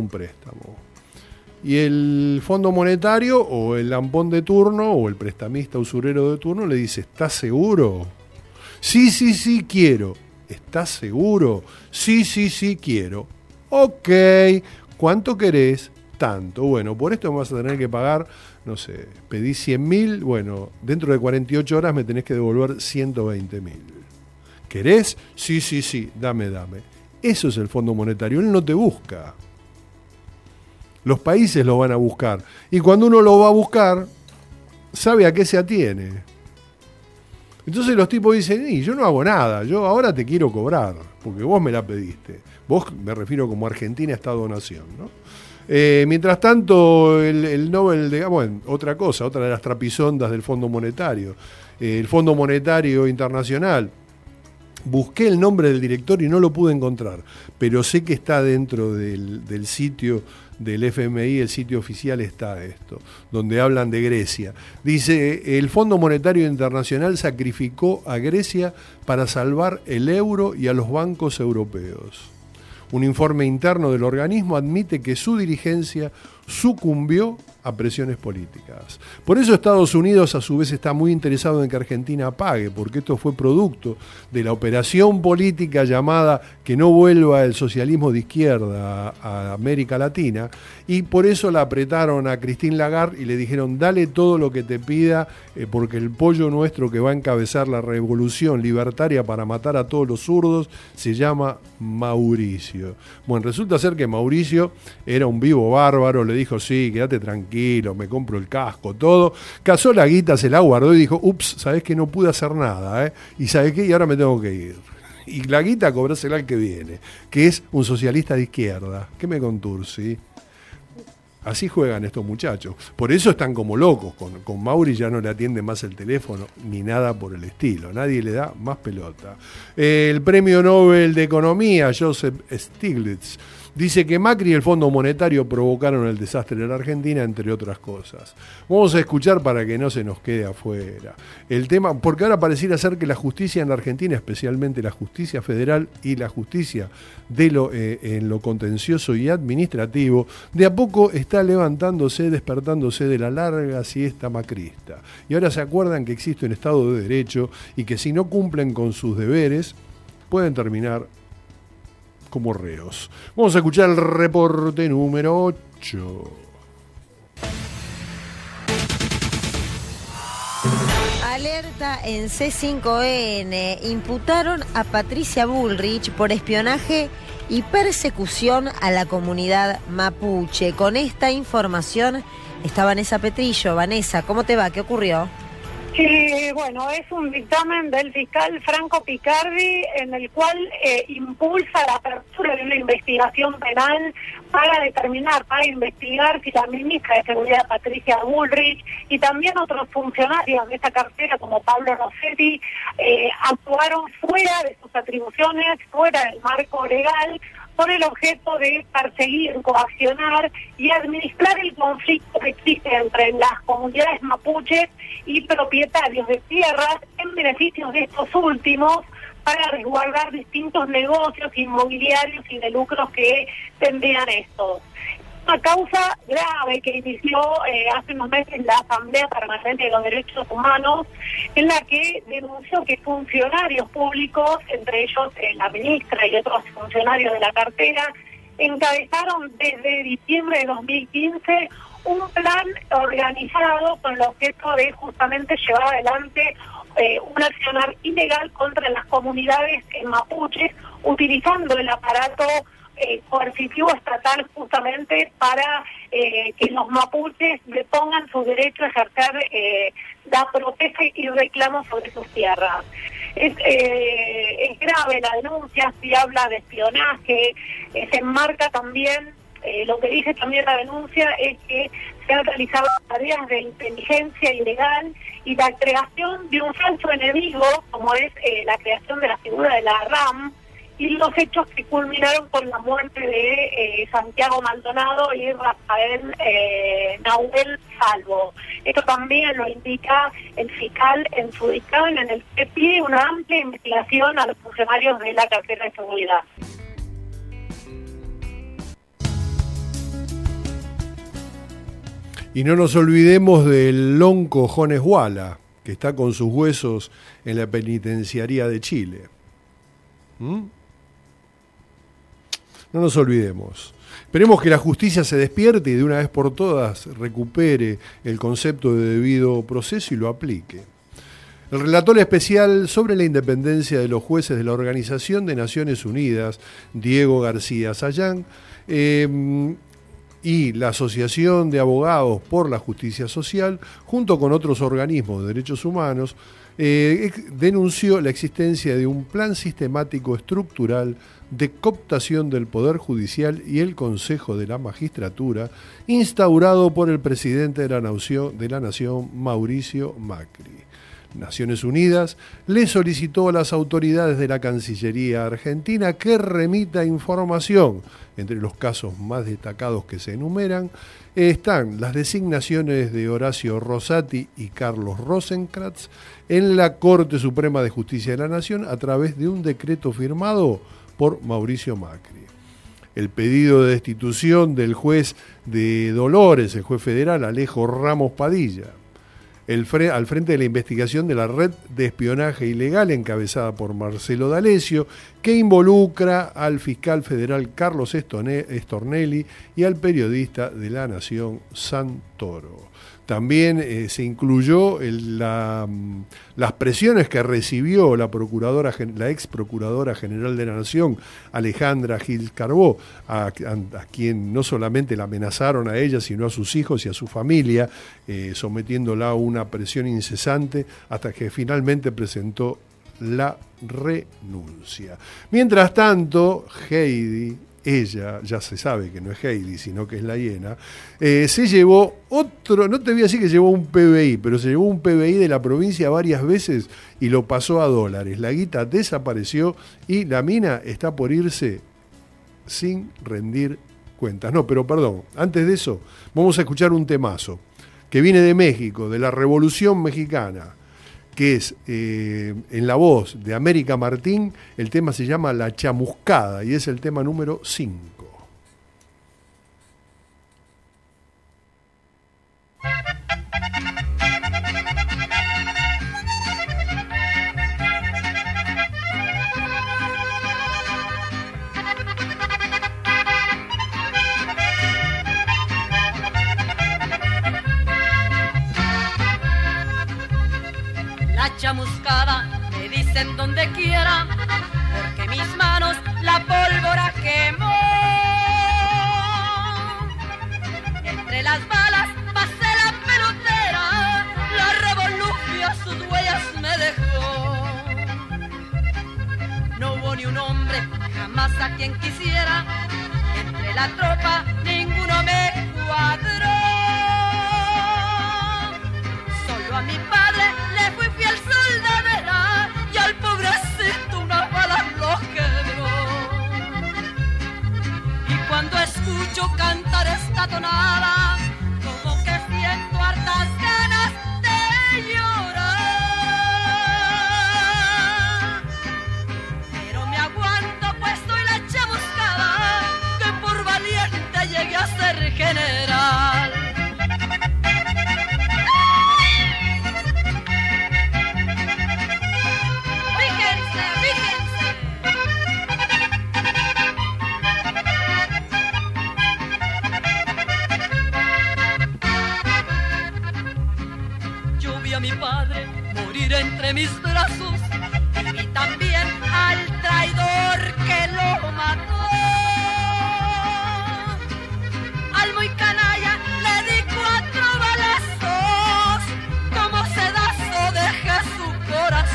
Y el Fondo Monetario o el lampón de turno o el prestamista usurero de turno le dice, ¿estás seguro? Sí, quiero. ¿Estás seguro? Sí, quiero. Ok, ¿cuánto querés? Tanto. Bueno, por esto me vas a tener que pagar, no sé, pedí 100.000, bueno, dentro de 48 horas me tenés que devolver 120.000. ¿Querés? Sí, dame. Eso es el Fondo Monetario, él no te busca. Los países lo van a buscar. Y cuando uno lo va a buscar, sabe a qué se atiene. Entonces los tipos dicen, yo no hago nada, yo ahora te quiero cobrar, porque vos me la pediste. Vos, me refiero como Argentina, Estado-Nación, ¿no? Mientras tanto, el Nobel de... Bueno, otra de las trapisondas del Fondo Monetario. El Fondo Monetario Internacional. Busqué el nombre del director y no lo pude encontrar, pero sé que está dentro del sitio del FMI, el sitio oficial está esto, donde hablan de Grecia. Dice, el Fondo Monetario Internacional sacrificó a Grecia para salvar el euro y a los bancos europeos. Un informe interno del organismo admite que su dirigencia sucumbió a presiones políticas. Por eso Estados Unidos a su vez está muy interesado en que Argentina pague, porque esto fue producto de la operación política llamada que no vuelva el socialismo de izquierda a América Latina, y por eso la apretaron a Christine Lagarde y le dijeron: dale todo lo que te pida, porque el pollo nuestro que va a encabezar la revolución libertaria para matar a todos los zurdos se llama Mauricio. Bueno, resulta ser que Mauricio era un vivo bárbaro, le dijo: sí, quédate tranquilo, me compro el casco, todo. Cazó la guita, se la guardó y dijo: ups, sabés que no pude hacer nada, y sabés qué, y ahora me tengo que ir. Y la guita cobrásela al que viene, que es un socialista de izquierda. ¿Qué me contursi? Así juegan estos muchachos. Por eso están como locos. Con Mauri ya no le atiende más el teléfono ni nada por el estilo. Nadie le da más pelota. El premio Nobel de Economía, Joseph Stiglitz, dice que Macri y el Fondo Monetario provocaron el desastre en la Argentina, entre otras cosas. Vamos a escuchar para que no se nos quede afuera el tema, porque ahora pareciera ser que la justicia en la Argentina, especialmente la justicia federal y la justicia en lo contencioso y administrativo, de a poco está levantándose, despertándose de la larga siesta macrista. Y ahora se acuerdan que existe un Estado de Derecho y que si no cumplen con sus deberes, pueden terminar como reos. Vamos a escuchar el reporte número 8. Alerta en C5N. Imputaron a Patricia Bullrich por espionaje y persecución a la comunidad mapuche. Con esta información está Vanessa Petrillo. Vanessa, ¿cómo te va? ¿Qué ocurrió? Bueno, es un dictamen del fiscal Franco Picardi en el cual impulsa la apertura de una investigación penal para investigar si la ministra de Seguridad Patricia Bullrich y también otros funcionarios de esta cartera como Pablo Rossetti actuaron fuera de sus atribuciones, fuera del marco legal, con el objeto de perseguir, coaccionar y administrar el conflicto que existe entre las comunidades mapuches y propietarios de tierras en beneficio de estos últimos para resguardar distintos negocios inmobiliarios y de lucros que tendrían estos. Una causa grave que inició hace unos meses la Asamblea Permanente de los Derechos Humanos, en la que denunció que funcionarios públicos, entre ellos la ministra y otros funcionarios de la cartera, encabezaron desde diciembre de 2015 un plan organizado con el objeto de justamente llevar adelante un accionar ilegal contra las comunidades mapuches, utilizando el aparato coercitivo estatal justamente para que los mapuches depongan su derecho a ejercer la protesta y reclamo sobre sus tierras. Es grave la denuncia, se habla de espionaje, se enmarca también, lo que dice también la denuncia es que se han realizado tareas de inteligencia ilegal y la creación de un falso enemigo, como es la creación de la figura de la RAM, y los hechos que culminaron con la muerte de Santiago Maldonado y Rafael Nahuel Salvo. Esto también lo indica el fiscal en su dictamen, en el que pide una amplia investigación a los funcionarios de la cartera de seguridad. Y no nos olvidemos del lonco Jones Wala, que está con sus huesos en la penitenciaría de Chile. No nos olvidemos. Esperemos que la justicia se despierte y de una vez por todas recupere el concepto de debido proceso y lo aplique. El relator especial sobre la independencia de los jueces de la Organización de Naciones Unidas, Diego García Sayán, y la Asociación de Abogados por la Justicia Social, junto con otros organismos de derechos humanos, denunció la existencia de un plan sistemático estructural de cooptación del Poder Judicial y el Consejo de la Magistratura, instaurado por el presidente de la Nación, Mauricio Macri. Naciones Unidas le solicitó a las autoridades de la Cancillería Argentina que remita información. Entre los casos más destacados que se enumeran están las designaciones de Horacio Rosati y Carlos Rosenkrantz en la Corte Suprema de Justicia de la Nación a través de un decreto firmado por Mauricio Macri. el pedido de destitución del juez de Dolores, el juez federal Alejo Ramos Padilla, al frente de la investigación de la red de espionaje ilegal encabezada por Marcelo D'Alessio, que involucra al fiscal federal Carlos Stornelli y al periodista de La Nación Santoro. También se incluyó las presiones que recibió la ex procuradora general de la Nación, Alejandra Gil Carbó, a quien no solamente la amenazaron a ella, sino a sus hijos y a su familia, sometiéndola a una presión incesante hasta que finalmente presentó la renuncia. Mientras tanto, Heidi, ella, ya se sabe que no es Heidi, sino que es la hiena, se llevó otro, no te voy a decir que llevó un PBI, pero se llevó un PBI de la provincia varias veces y lo pasó a dólares. La guita desapareció y la mina está por irse sin rendir cuentas. No, pero perdón, antes de eso, vamos a escuchar un temazo que viene de México, de la Revolución Mexicana, que es en la voz de América Martín. El tema se llama La Chamuscada y es el tema número 5. Chamuscada, me dicen donde quiera, porque mis manos la pólvora quemó. Entre las balas pasé la pelotera, la revolución sus huellas me dejó. No hubo ni un hombre jamás a quien quisiera, entre la tropa ninguno me cuadró. Solo a mi padre le fui fiel soldadera y al pobrecito una bala lo quebró. Y cuando escucho cantar esta tonada, como que siento hartas ganas de llorar. Pero me aguanto pues soy la chamuscada, que por valiente llegué a ser general. A mi padre morir entre mis brazos y vi también al traidor que lo mató. Al muy canalla le di 4 balazos, como sedazo dejé su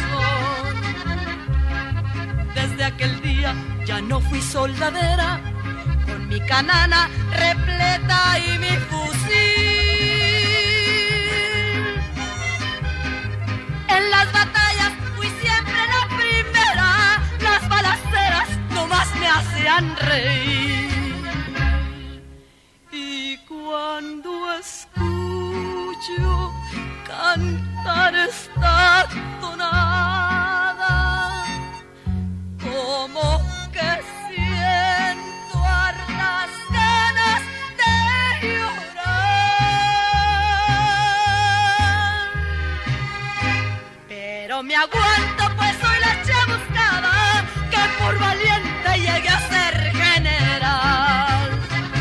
corazón. Desde aquel día ya no fui soldadera, con mi canana repleta y mi fusil. En las batallas fui siempre la primera, las balaceras nomás me hacían reír. Y cuando escucho cantar esta tonada, como que siento hartas ganas de llorar. Pero me aguanto pues soy la chamuscada, que por valiente llegué a ser general.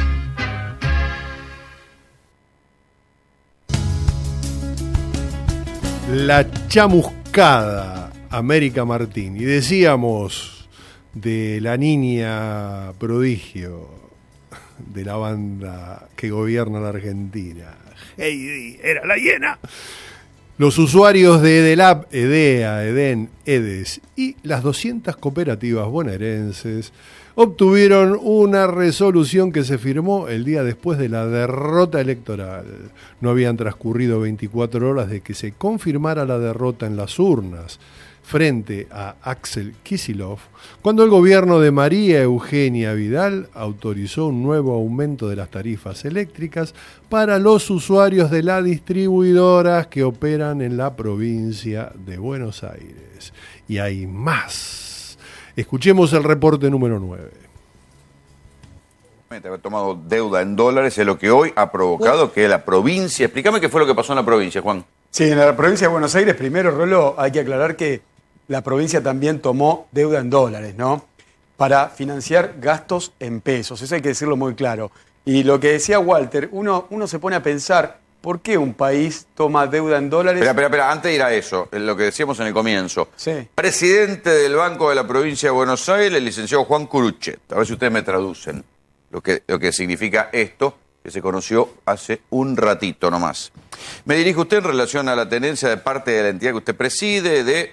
La Chamuscada, América Martín. Y decíamos de la niña prodigio de la banda que gobierna la Argentina. Heidi era la hiena. Los usuarios de Edelab, EDEA, EDEN, EDES y las 200 cooperativas bonaerenses obtuvieron una resolución que se firmó el día después de la derrota electoral. No habían transcurrido 24 horas de que se confirmara la derrota en las urnas frente a Axel Kicillof, cuando el gobierno de María Eugenia Vidal autorizó un nuevo aumento de las tarifas eléctricas para los usuarios de las distribuidoras que operan en la provincia de Buenos Aires. Y hay más. Escuchemos el reporte número 9. Haber tomado deuda en dólares es lo que hoy ha provocado que la provincia... Explícame qué fue lo que pasó en la provincia, Juan. Sí, en la provincia de Buenos Aires, primero, Rolo, hay que aclarar que la provincia también tomó deuda en dólares, ¿no? Para financiar gastos en pesos, eso hay que decirlo muy claro. Y lo que decía Walter, uno se pone a pensar, ¿por qué un país toma deuda en dólares? Espera, antes de ir a eso, lo que decíamos en el comienzo. Sí. Presidente del Banco de la Provincia de Buenos Aires, el licenciado Juan Curuchet. A ver si ustedes me traducen lo que significa esto, que se conoció hace un ratito nomás. Me dirige usted en relación a la tenencia de parte de la entidad que usted preside de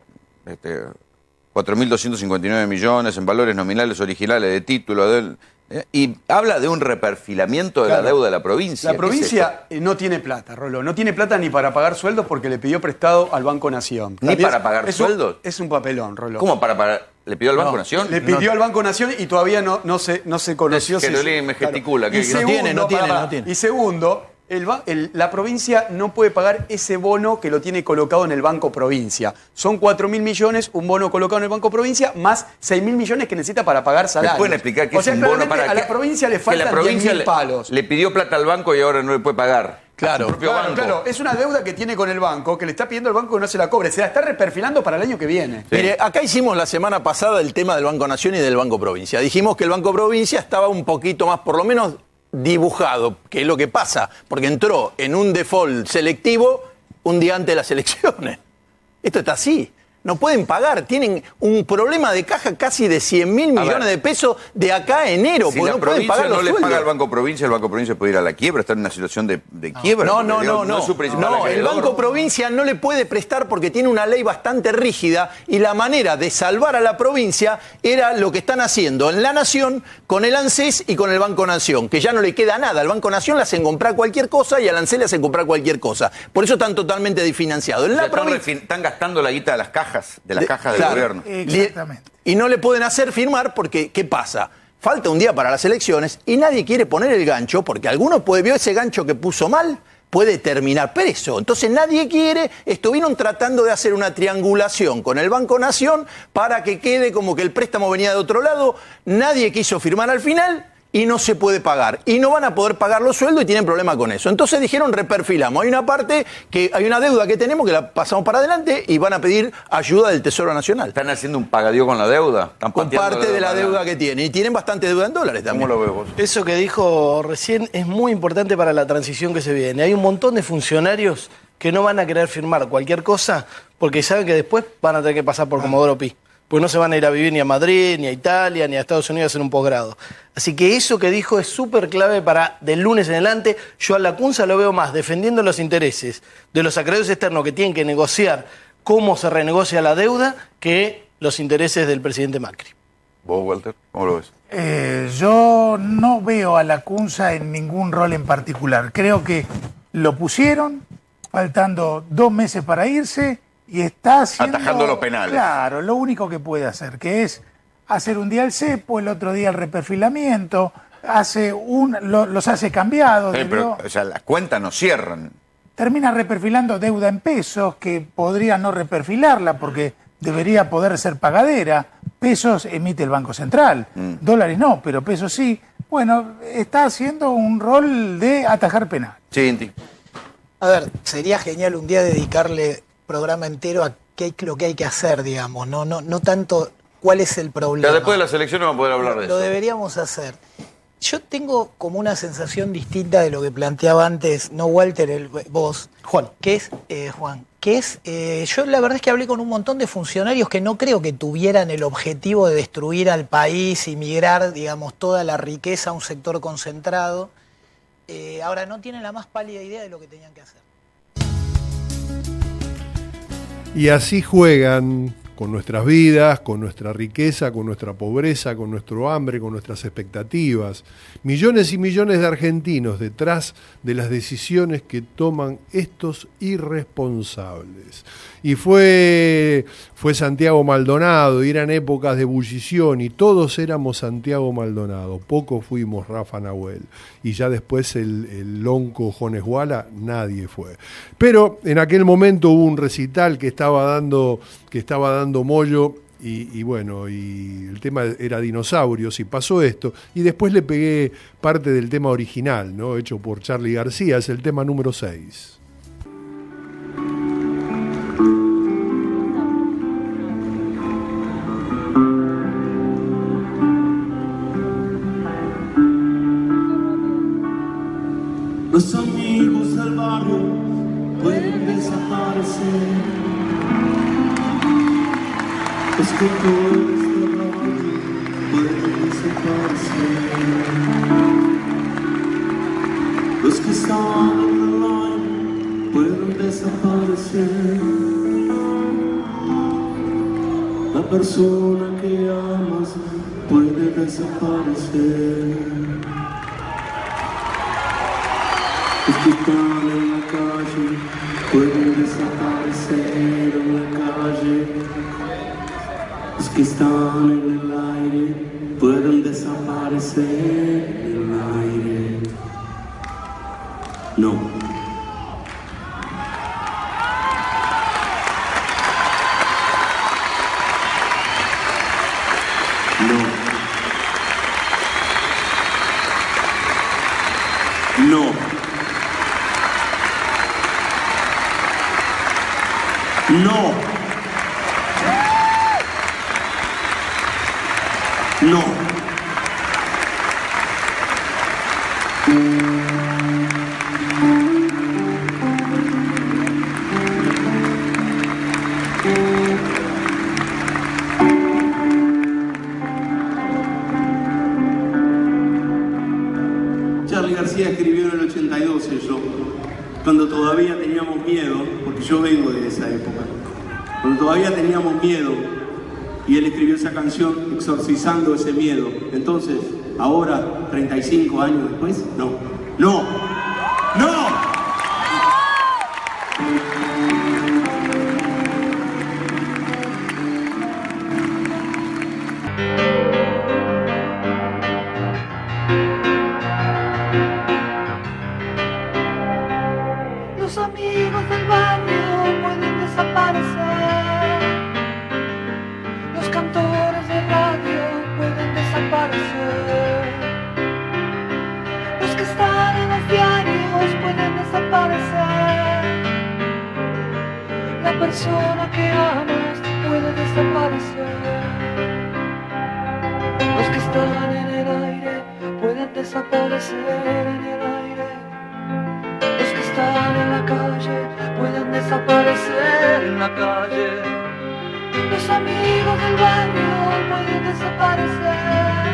4.259 millones en valores nominales originales de título y habla de un reperfilamiento de la deuda de la provincia. La provincia no tiene plata, Rolo. No tiene plata ni para pagar sueldos porque le pidió prestado al Banco Nación. ¿Ni para pagar sueldos? Es un papelón, Rolo. ¿Cómo para pagar? ¿Le pidió al Banco Nación? Le pidió al Banco Nación y todavía no se conoció. Me gesticula. Y segundo, no tiene. Y segundo, la provincia no puede pagar ese bono que lo tiene colocado en el Banco Provincia. Son 4.000 millones, un bono colocado en el Banco Provincia, más 6.000 millones que necesita para pagar salarios. ¿Me pueden explicar qué es un bono para a la provincia le faltan 10.000 palos? Le pidió plata al banco y ahora no le puede pagar. Claro, es una deuda que tiene con el banco, que le está pidiendo al banco que no se la cobre. Se la está reperfilando para el año que viene. Sí. Mire, acá hicimos la semana pasada el tema del Banco Nación y del Banco Provincia. Dijimos que el Banco Provincia estaba un poquito más, por lo menos, dibujado, que es lo que pasa, porque entró en un default selectivo un día antes de las elecciones. Esto está así. No pueden pagar, tienen un problema de caja casi de 100.000 millones de pesos de acá a enero, si porque la no pueden pagar los no le sueldos. paga al Banco Provincia, el Banco Provincia puede ir a la quiebra, estar en una situación de quiebra. No, es su principal el acreedor. Banco Provincia no le puede prestar porque tiene una ley bastante rígida y la manera de salvar a la provincia era lo que están haciendo en la Nación con el ANSES y con el Banco Nación, que ya no le queda nada. Al Banco Nación le hacen comprar cualquier cosa y al ANSES le hacen comprar cualquier cosa. Por eso están totalmente desfinanciados. En la provincia están gastando la guita de las cajas, del gobierno. Exactamente. Y no le pueden hacer firmar porque, ¿qué pasa? Falta un día para las elecciones y nadie quiere poner el gancho porque alguno vio ese gancho que puso mal, puede terminar preso. Entonces nadie quiere, estuvieron tratando de hacer una triangulación con el Banco Nación para que quede como que el préstamo venía de otro lado, nadie quiso firmar al final y no se puede pagar. Y no van a poder pagar los sueldos y tienen problema con eso. Entonces dijeron, reperfilamos. Hay una parte, que hay una deuda que tenemos, que la pasamos para adelante y van a pedir ayuda del Tesoro Nacional. ¿Están haciendo un pagadío con la deuda? Con parte de la deuda que tienen. Y tienen bastante deuda en dólares también. ¿Cómo lo ves vos? Eso que dijo recién es muy importante para la transición que se viene. Hay un montón de funcionarios que no van a querer firmar cualquier cosa porque saben que después van a tener que pasar por Comodoro Pi. Porque no se van a ir a vivir ni a Madrid, ni a Italia, ni a Estados Unidos a hacer un posgrado. Así que eso que dijo es súper clave para del lunes en adelante. Yo a Lacunza lo veo más defendiendo los intereses de los acreedores externos que tienen que negociar cómo se renegocia la deuda que los intereses del presidente Macri. ¿Vos, Walter? ¿Cómo lo ves? Yo no veo a Lacunza en ningún rol en particular. Creo que lo pusieron, faltando 2 meses para irse, y está haciendo... Atajando los penales. Claro, lo único que puede hacer, que es hacer un día el cepo, el otro día el reperfilamiento, los hace cambiados. Pero las cuentas no cierran. Termina reperfilando deuda en pesos, que podría no reperfilarla porque debería poder ser pagadera. Pesos emite el Banco Central, dólares no, pero pesos sí. Bueno, está haciendo un rol de atajar penal. Sí, Inti. A ver, sería genial un día dedicarle programa entero a lo que hay que hacer, digamos, no tanto cuál es el problema. Ya después de las elecciones vamos a poder hablar de eso. Lo deberíamos hacer. Yo tengo como una sensación distinta de lo que planteaba antes, no Walter, vos, Juan, que es, yo la verdad es que hablé con un montón de funcionarios que no creo que tuvieran el objetivo de destruir al país y migrar, digamos, toda la riqueza a un sector concentrado. Ahora no tienen la más pálida idea de lo que tenían que hacer. Y así juegan con nuestras vidas, con nuestra riqueza, con nuestra pobreza, con nuestro hambre, con nuestras expectativas. Millones y millones de argentinos detrás de las decisiones que toman estos irresponsables. Y fue Santiago Maldonado, y eran épocas de ebullición, y todos éramos Santiago Maldonado. Pocos fuimos Rafa Nahuel. Y ya después el lonco Jones Guala, nadie fue. Pero en aquel momento hubo un recital que estaba dando Moyo, Y bueno, y el tema era dinosaurios y pasó esto. Y después le pegué parte del tema original, ¿no? Hecho por Charly García, es el tema número 6. Los amigos del barrio pueden desaparecer. Los cantores del radio pueden desaparecer. Los que están en el aire pueden desaparecer. La persona que amas puede desaparecer. Los que están en la calle pueden desaparecer en la calle. Los que están en el aire pueden desaparecer en el aire. No. No. No. No. Charly García escribió en el 82 eso, cuando todavía teníamos miedo, porque yo vengo de esa época, cuando todavía teníamos miedo, y él escribió esa canción exorcizando ese miedo. Entonces, ahora, 35 años después, no, no, no. Los amigos del barrio pueden desaparecer. Los cantores de radio pueden desaparecer. Los que están en los diarios pueden desaparecer. La persona que amas puede desaparecer. Los que están en el aire pueden desaparecer en el aire. Los que están en la calle pueden desaparecer en la calle. Los amigos del barrio pueden desaparecer,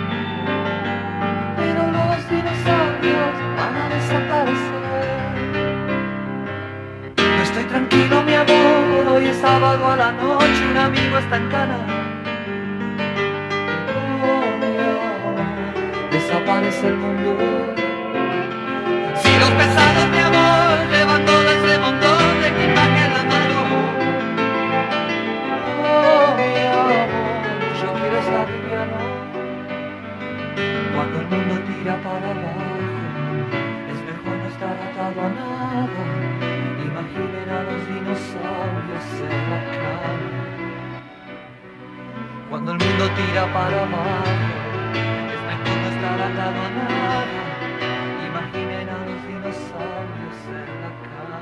pero los dinosaurios van a desaparecer. No estoy tranquilo, mi amor, hoy es sábado a la noche, un amigo está en cana. Oh, mi amor, desaparece el mundo. Si los pesados, mi amor, llevan todo ese montón de equipaje en la mano. Oh, mi amor, yo quiero estar liviano. Cuando el mundo tira para abajo, es mejor no estar atado a nada. Imaginen a los dinosaurios en la cama. Cuando el mundo tira para abajo, es mejor no estar atado a nada. Imaginen a los dinosaurios en la cama.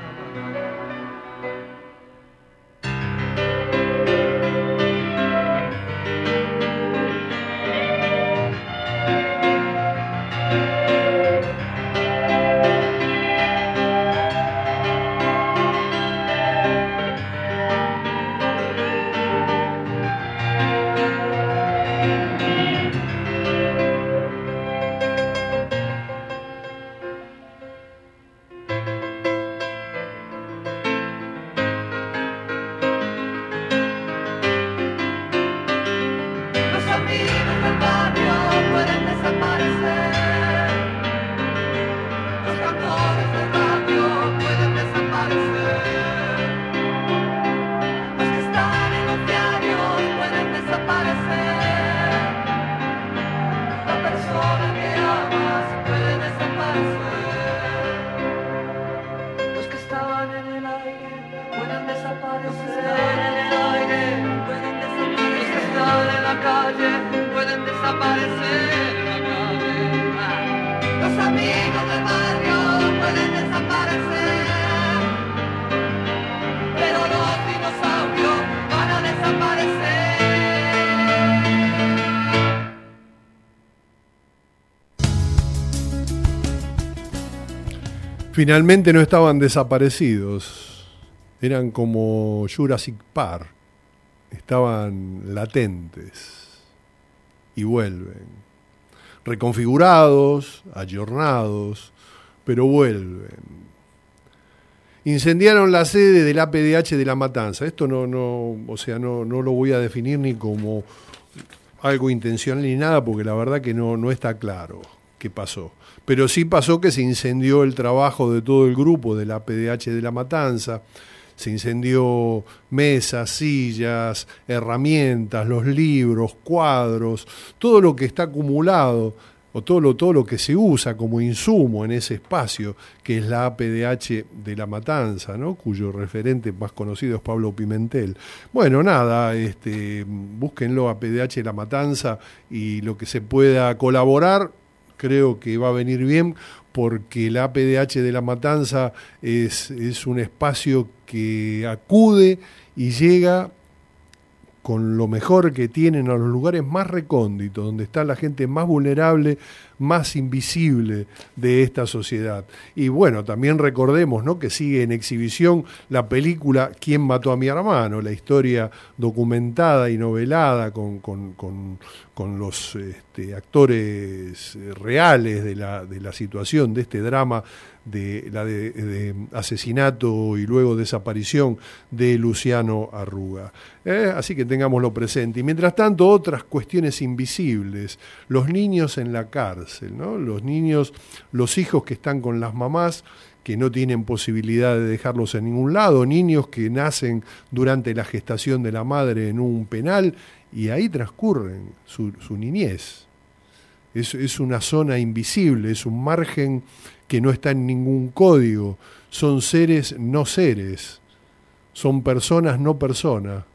desaparecer la cadena. Los amigos del barrio pueden desaparecer, pero los dinosaurios van a desaparecer. Finalmente no estaban desaparecidos, eran como Jurassic Park, estaban latentes y vuelven, reconfigurados, ayornados, pero vuelven. Incendiaron la sede del APDH de La Matanza. Esto no lo voy a definir ni como algo intencional ni nada, porque la verdad que no está claro qué pasó. Pero sí pasó que se incendió el trabajo de todo el grupo del APDH de La Matanza, se incendió mesas, sillas, herramientas, los libros, cuadros, todo lo que está acumulado, o todo lo que se usa como insumo en ese espacio, que es la APDH de La Matanza, ¿no? Cuyo referente más conocido es Pablo Pimentel. Bueno, nada, búsquenlo, APDH de La Matanza, y lo que se pueda colaborar, creo que va a venir bien, porque la APDH de La Matanza es un espacio que acude y llega con lo mejor que tienen a los lugares más recónditos, donde está la gente más vulnerable, más invisible de esta sociedad. Y bueno, también recordemos, ¿no?, que sigue en exhibición la película ¿Quién mató a mi hermano?, la historia documentada y novelada con los actores reales de la situación, de este drama de asesinato y luego desaparición de Luciano Arruga. Así que tengámoslo presente. Y mientras tanto, otras cuestiones invisibles, los niños en la cárcel, ¿no? Los niños, los hijos que están con las mamás, que no tienen posibilidad de dejarlos en ningún lado, niños que nacen durante la gestación de la madre en un penal, y ahí transcurren su niñez. Es una zona invisible, es un margen que no está en ningún código, son seres no seres, son personas no personas.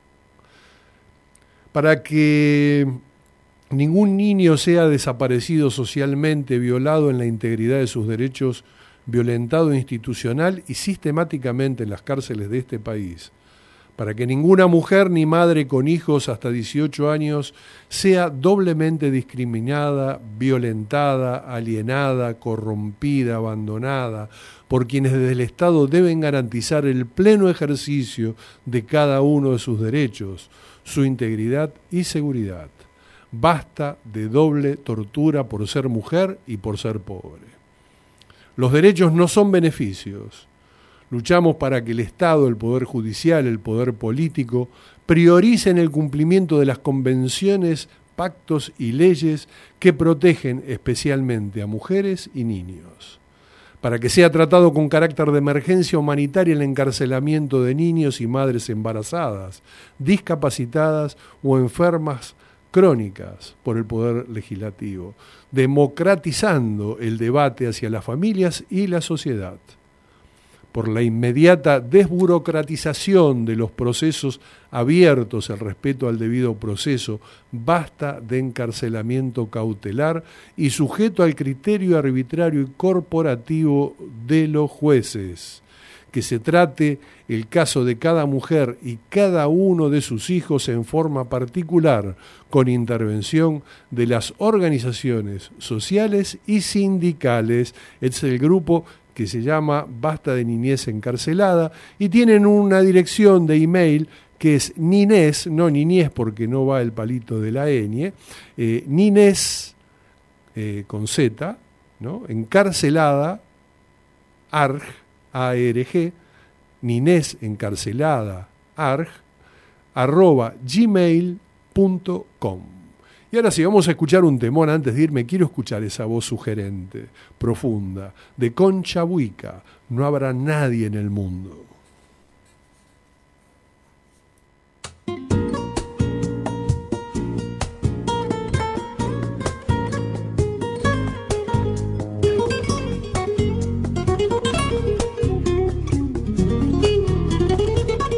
Para que ningún niño sea desaparecido socialmente, violado en la integridad de sus derechos, violentado institucional y sistemáticamente en las cárceles de este país, para que ninguna mujer ni madre con hijos hasta 18 años sea doblemente discriminada, violentada, alienada, corrompida, abandonada, por quienes desde el Estado deben garantizar el pleno ejercicio de cada uno de sus derechos, su integridad y seguridad. Basta de doble tortura por ser mujer y por ser pobre. Los derechos no son beneficios. Luchamos para que el Estado, el Poder Judicial, el Poder Político prioricen el cumplimiento de las convenciones, pactos y leyes que protegen especialmente a mujeres y niños. Para que sea tratado con carácter de emergencia humanitaria el encarcelamiento de niños y madres embarazadas, discapacitadas o enfermas crónicas por el Poder Legislativo, democratizando el debate hacia las familias y la sociedad. Por la inmediata desburocratización de los procesos abiertos, el respeto al debido proceso, basta de encarcelamiento cautelar y sujeto al criterio arbitrario y corporativo de los jueces. Que se trate el caso de cada mujer y cada uno de sus hijos en forma particular, con intervención de las organizaciones sociales y sindicales. Es el grupo que se llama Basta de Niñez Encarcelada, y tienen una dirección de email que es Ninés, no Niñez porque no va el palito de la ñ, Ninés con Z, ¿no? Encarcelada, ARG, Ninés Encarcelada, ARG, @gmail.com. Y ahora sí, vamos a escuchar un temón. Antes de irme, quiero escuchar esa voz sugerente, profunda, de Concha Buica, No habrá nadie en el mundo.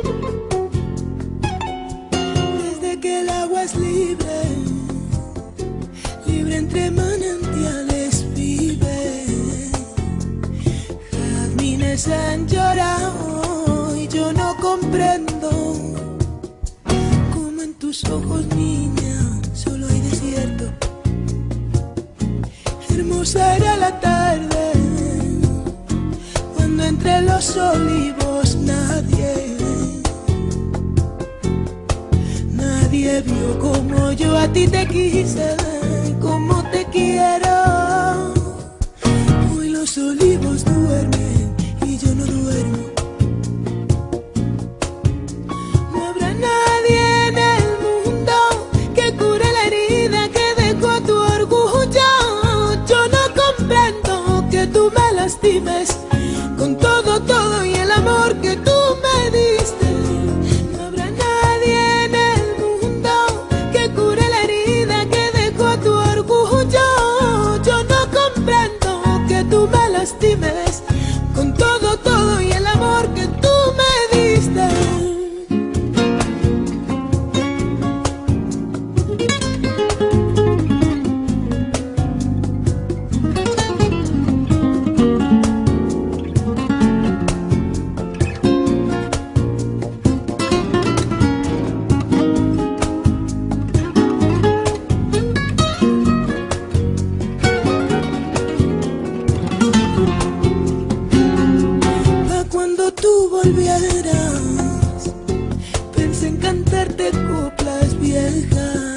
Desde que el agua es libre, será la tarde, cuando entre los olivos nadie vio como yo a ti te quise, como te quiero. Hoy los olivos duermen y yo no duermo. No habrá nadie en el mundo que cure la herida que dejó tu orgullo. Yo no comprendo que tú me lastimes con todo, todo y el amor que tú me diste. No habrá nadie en el mundo que cure la herida que dejó tu orgullo. Yo no comprendo que tú me lastimes con todo, todo y el amor que tú me diste. Pensé en cantarte coplas viejas,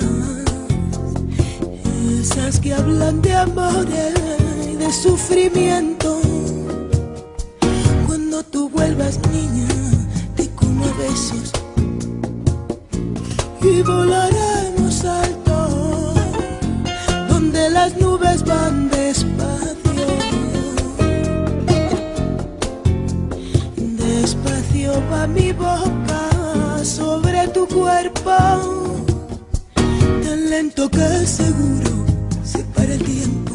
esas que hablan de amor y de sufrimiento. Cuando tú vuelvas, niña, te como besos y volaremos alto, donde las nubes van despacio. Despacio va mi boca sobre tu cuerpo, tan lento que seguro se para el tiempo.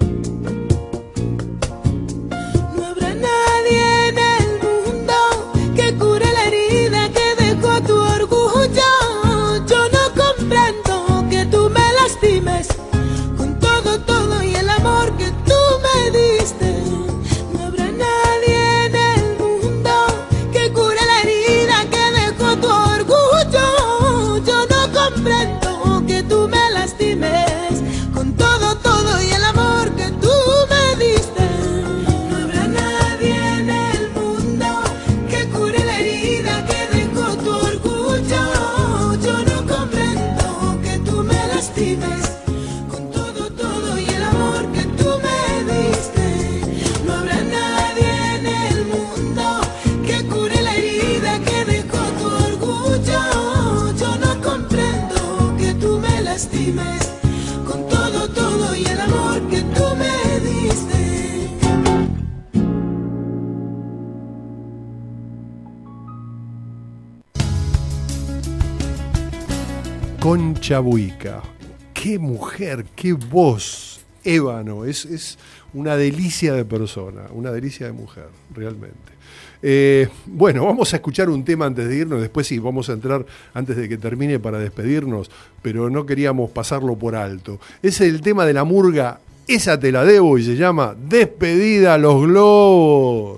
No habrá nadie en el mundo que cure la herida que dejó tu orgullo. Yo no comprendo que tú me lastimes con todo, todo y el amor que tú me diste. No habrá nadie en el mundo que cure la herida que dejó tu orgullo. Yo no comprendo que tú me lastimes con todo, todo y el amor que tú me diste. No habrá nadie en el mundo que cure la herida que dejó tu orgullo. Yo no comprendo que tú me lastimes con todo, todo y el amor que tú me diste. No habrá nadie en el mundo que cure la herida que dejó tu orgullo. Yo no comprendo que tú me lastimes con todo, todo y el amor que tú me diste. Concha Buica. Qué mujer, qué voz, ébano. Es una delicia de persona, una delicia de mujer, realmente. Bueno, vamos a escuchar un tema antes de irnos, después sí, vamos a entrar antes de que termine para despedirnos, pero no queríamos pasarlo por alto. Es el tema de la murga, esa te la debo, y se llama Despedida a los globos.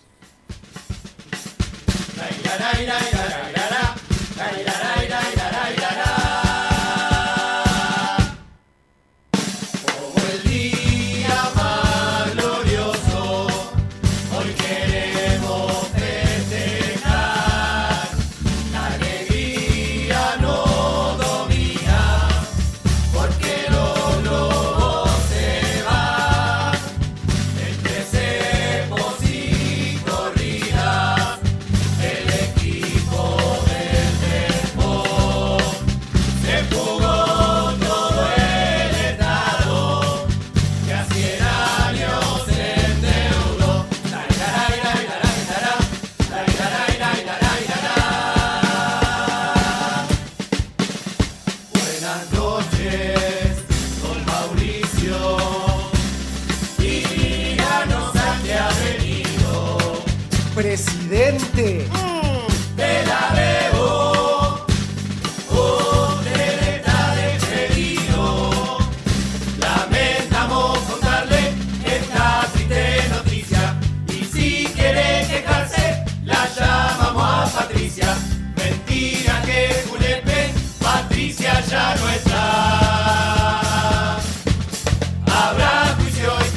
Presidente, te la debo, usted está despedido. Lamentamos contarle esta triste noticia y si quiere quejarse la llamamos a Patricia. Mentira que Julepe, Patricia ya no está. Habrá juicio y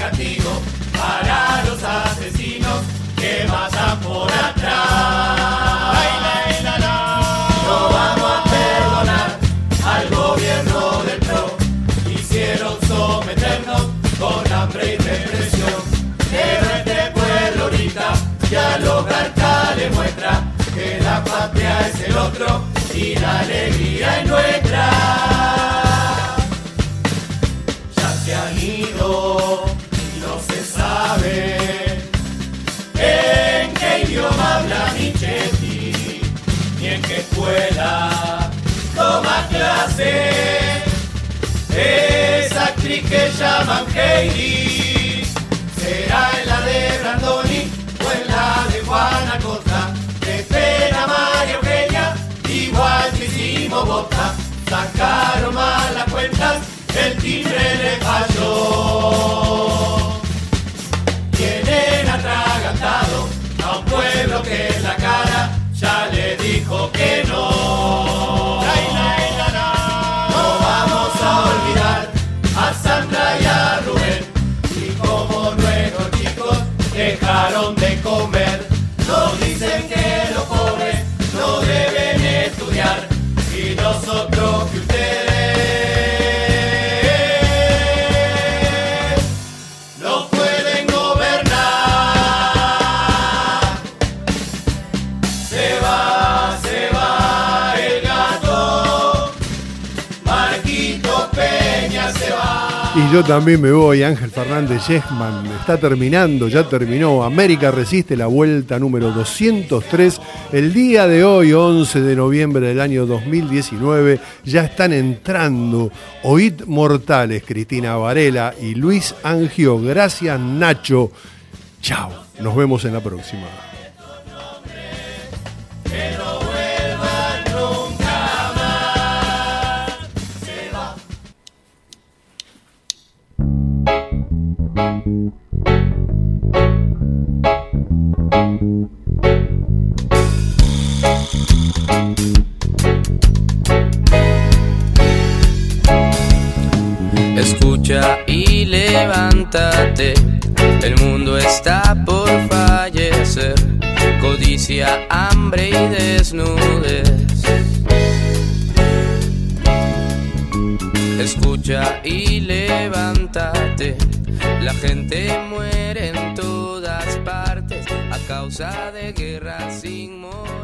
Heidi que llaman Heidi. Será en la de Brandoni o en la de Juana Costa. Que espera María Eugenia, igual que hicimos Bota. Sacaron mal las cuentas, el timbre le falló. Tienen atragantado a un pueblo que en la cara ya le dijo que no. No vamos a olvidar a Sandra y a Rubén. Y como nuestros chicos dejaron de comer, nos dicen que los pobres no deben estudiar. Y nosotros que ustedes no pueden gobernar. Se va el gato, Marquito Peña se va. Y yo también me voy. Ángel Fernández Yesman está terminando, ya terminó. América Resiste, la vuelta número 203. El día de hoy, 11 de noviembre del año 2019, ya están entrando Oíd Mortales, Cristina Varela y Luis Angio. Gracias, Nacho. Chao. Nos vemos en la próxima. Que no vuelvan nunca más. Se va. Escucha y levántate, el mundo está por fallecer. Codicia, hambre y desnudez. Escucha y levántate, la gente muere en todas partes a causa de guerras sin morir.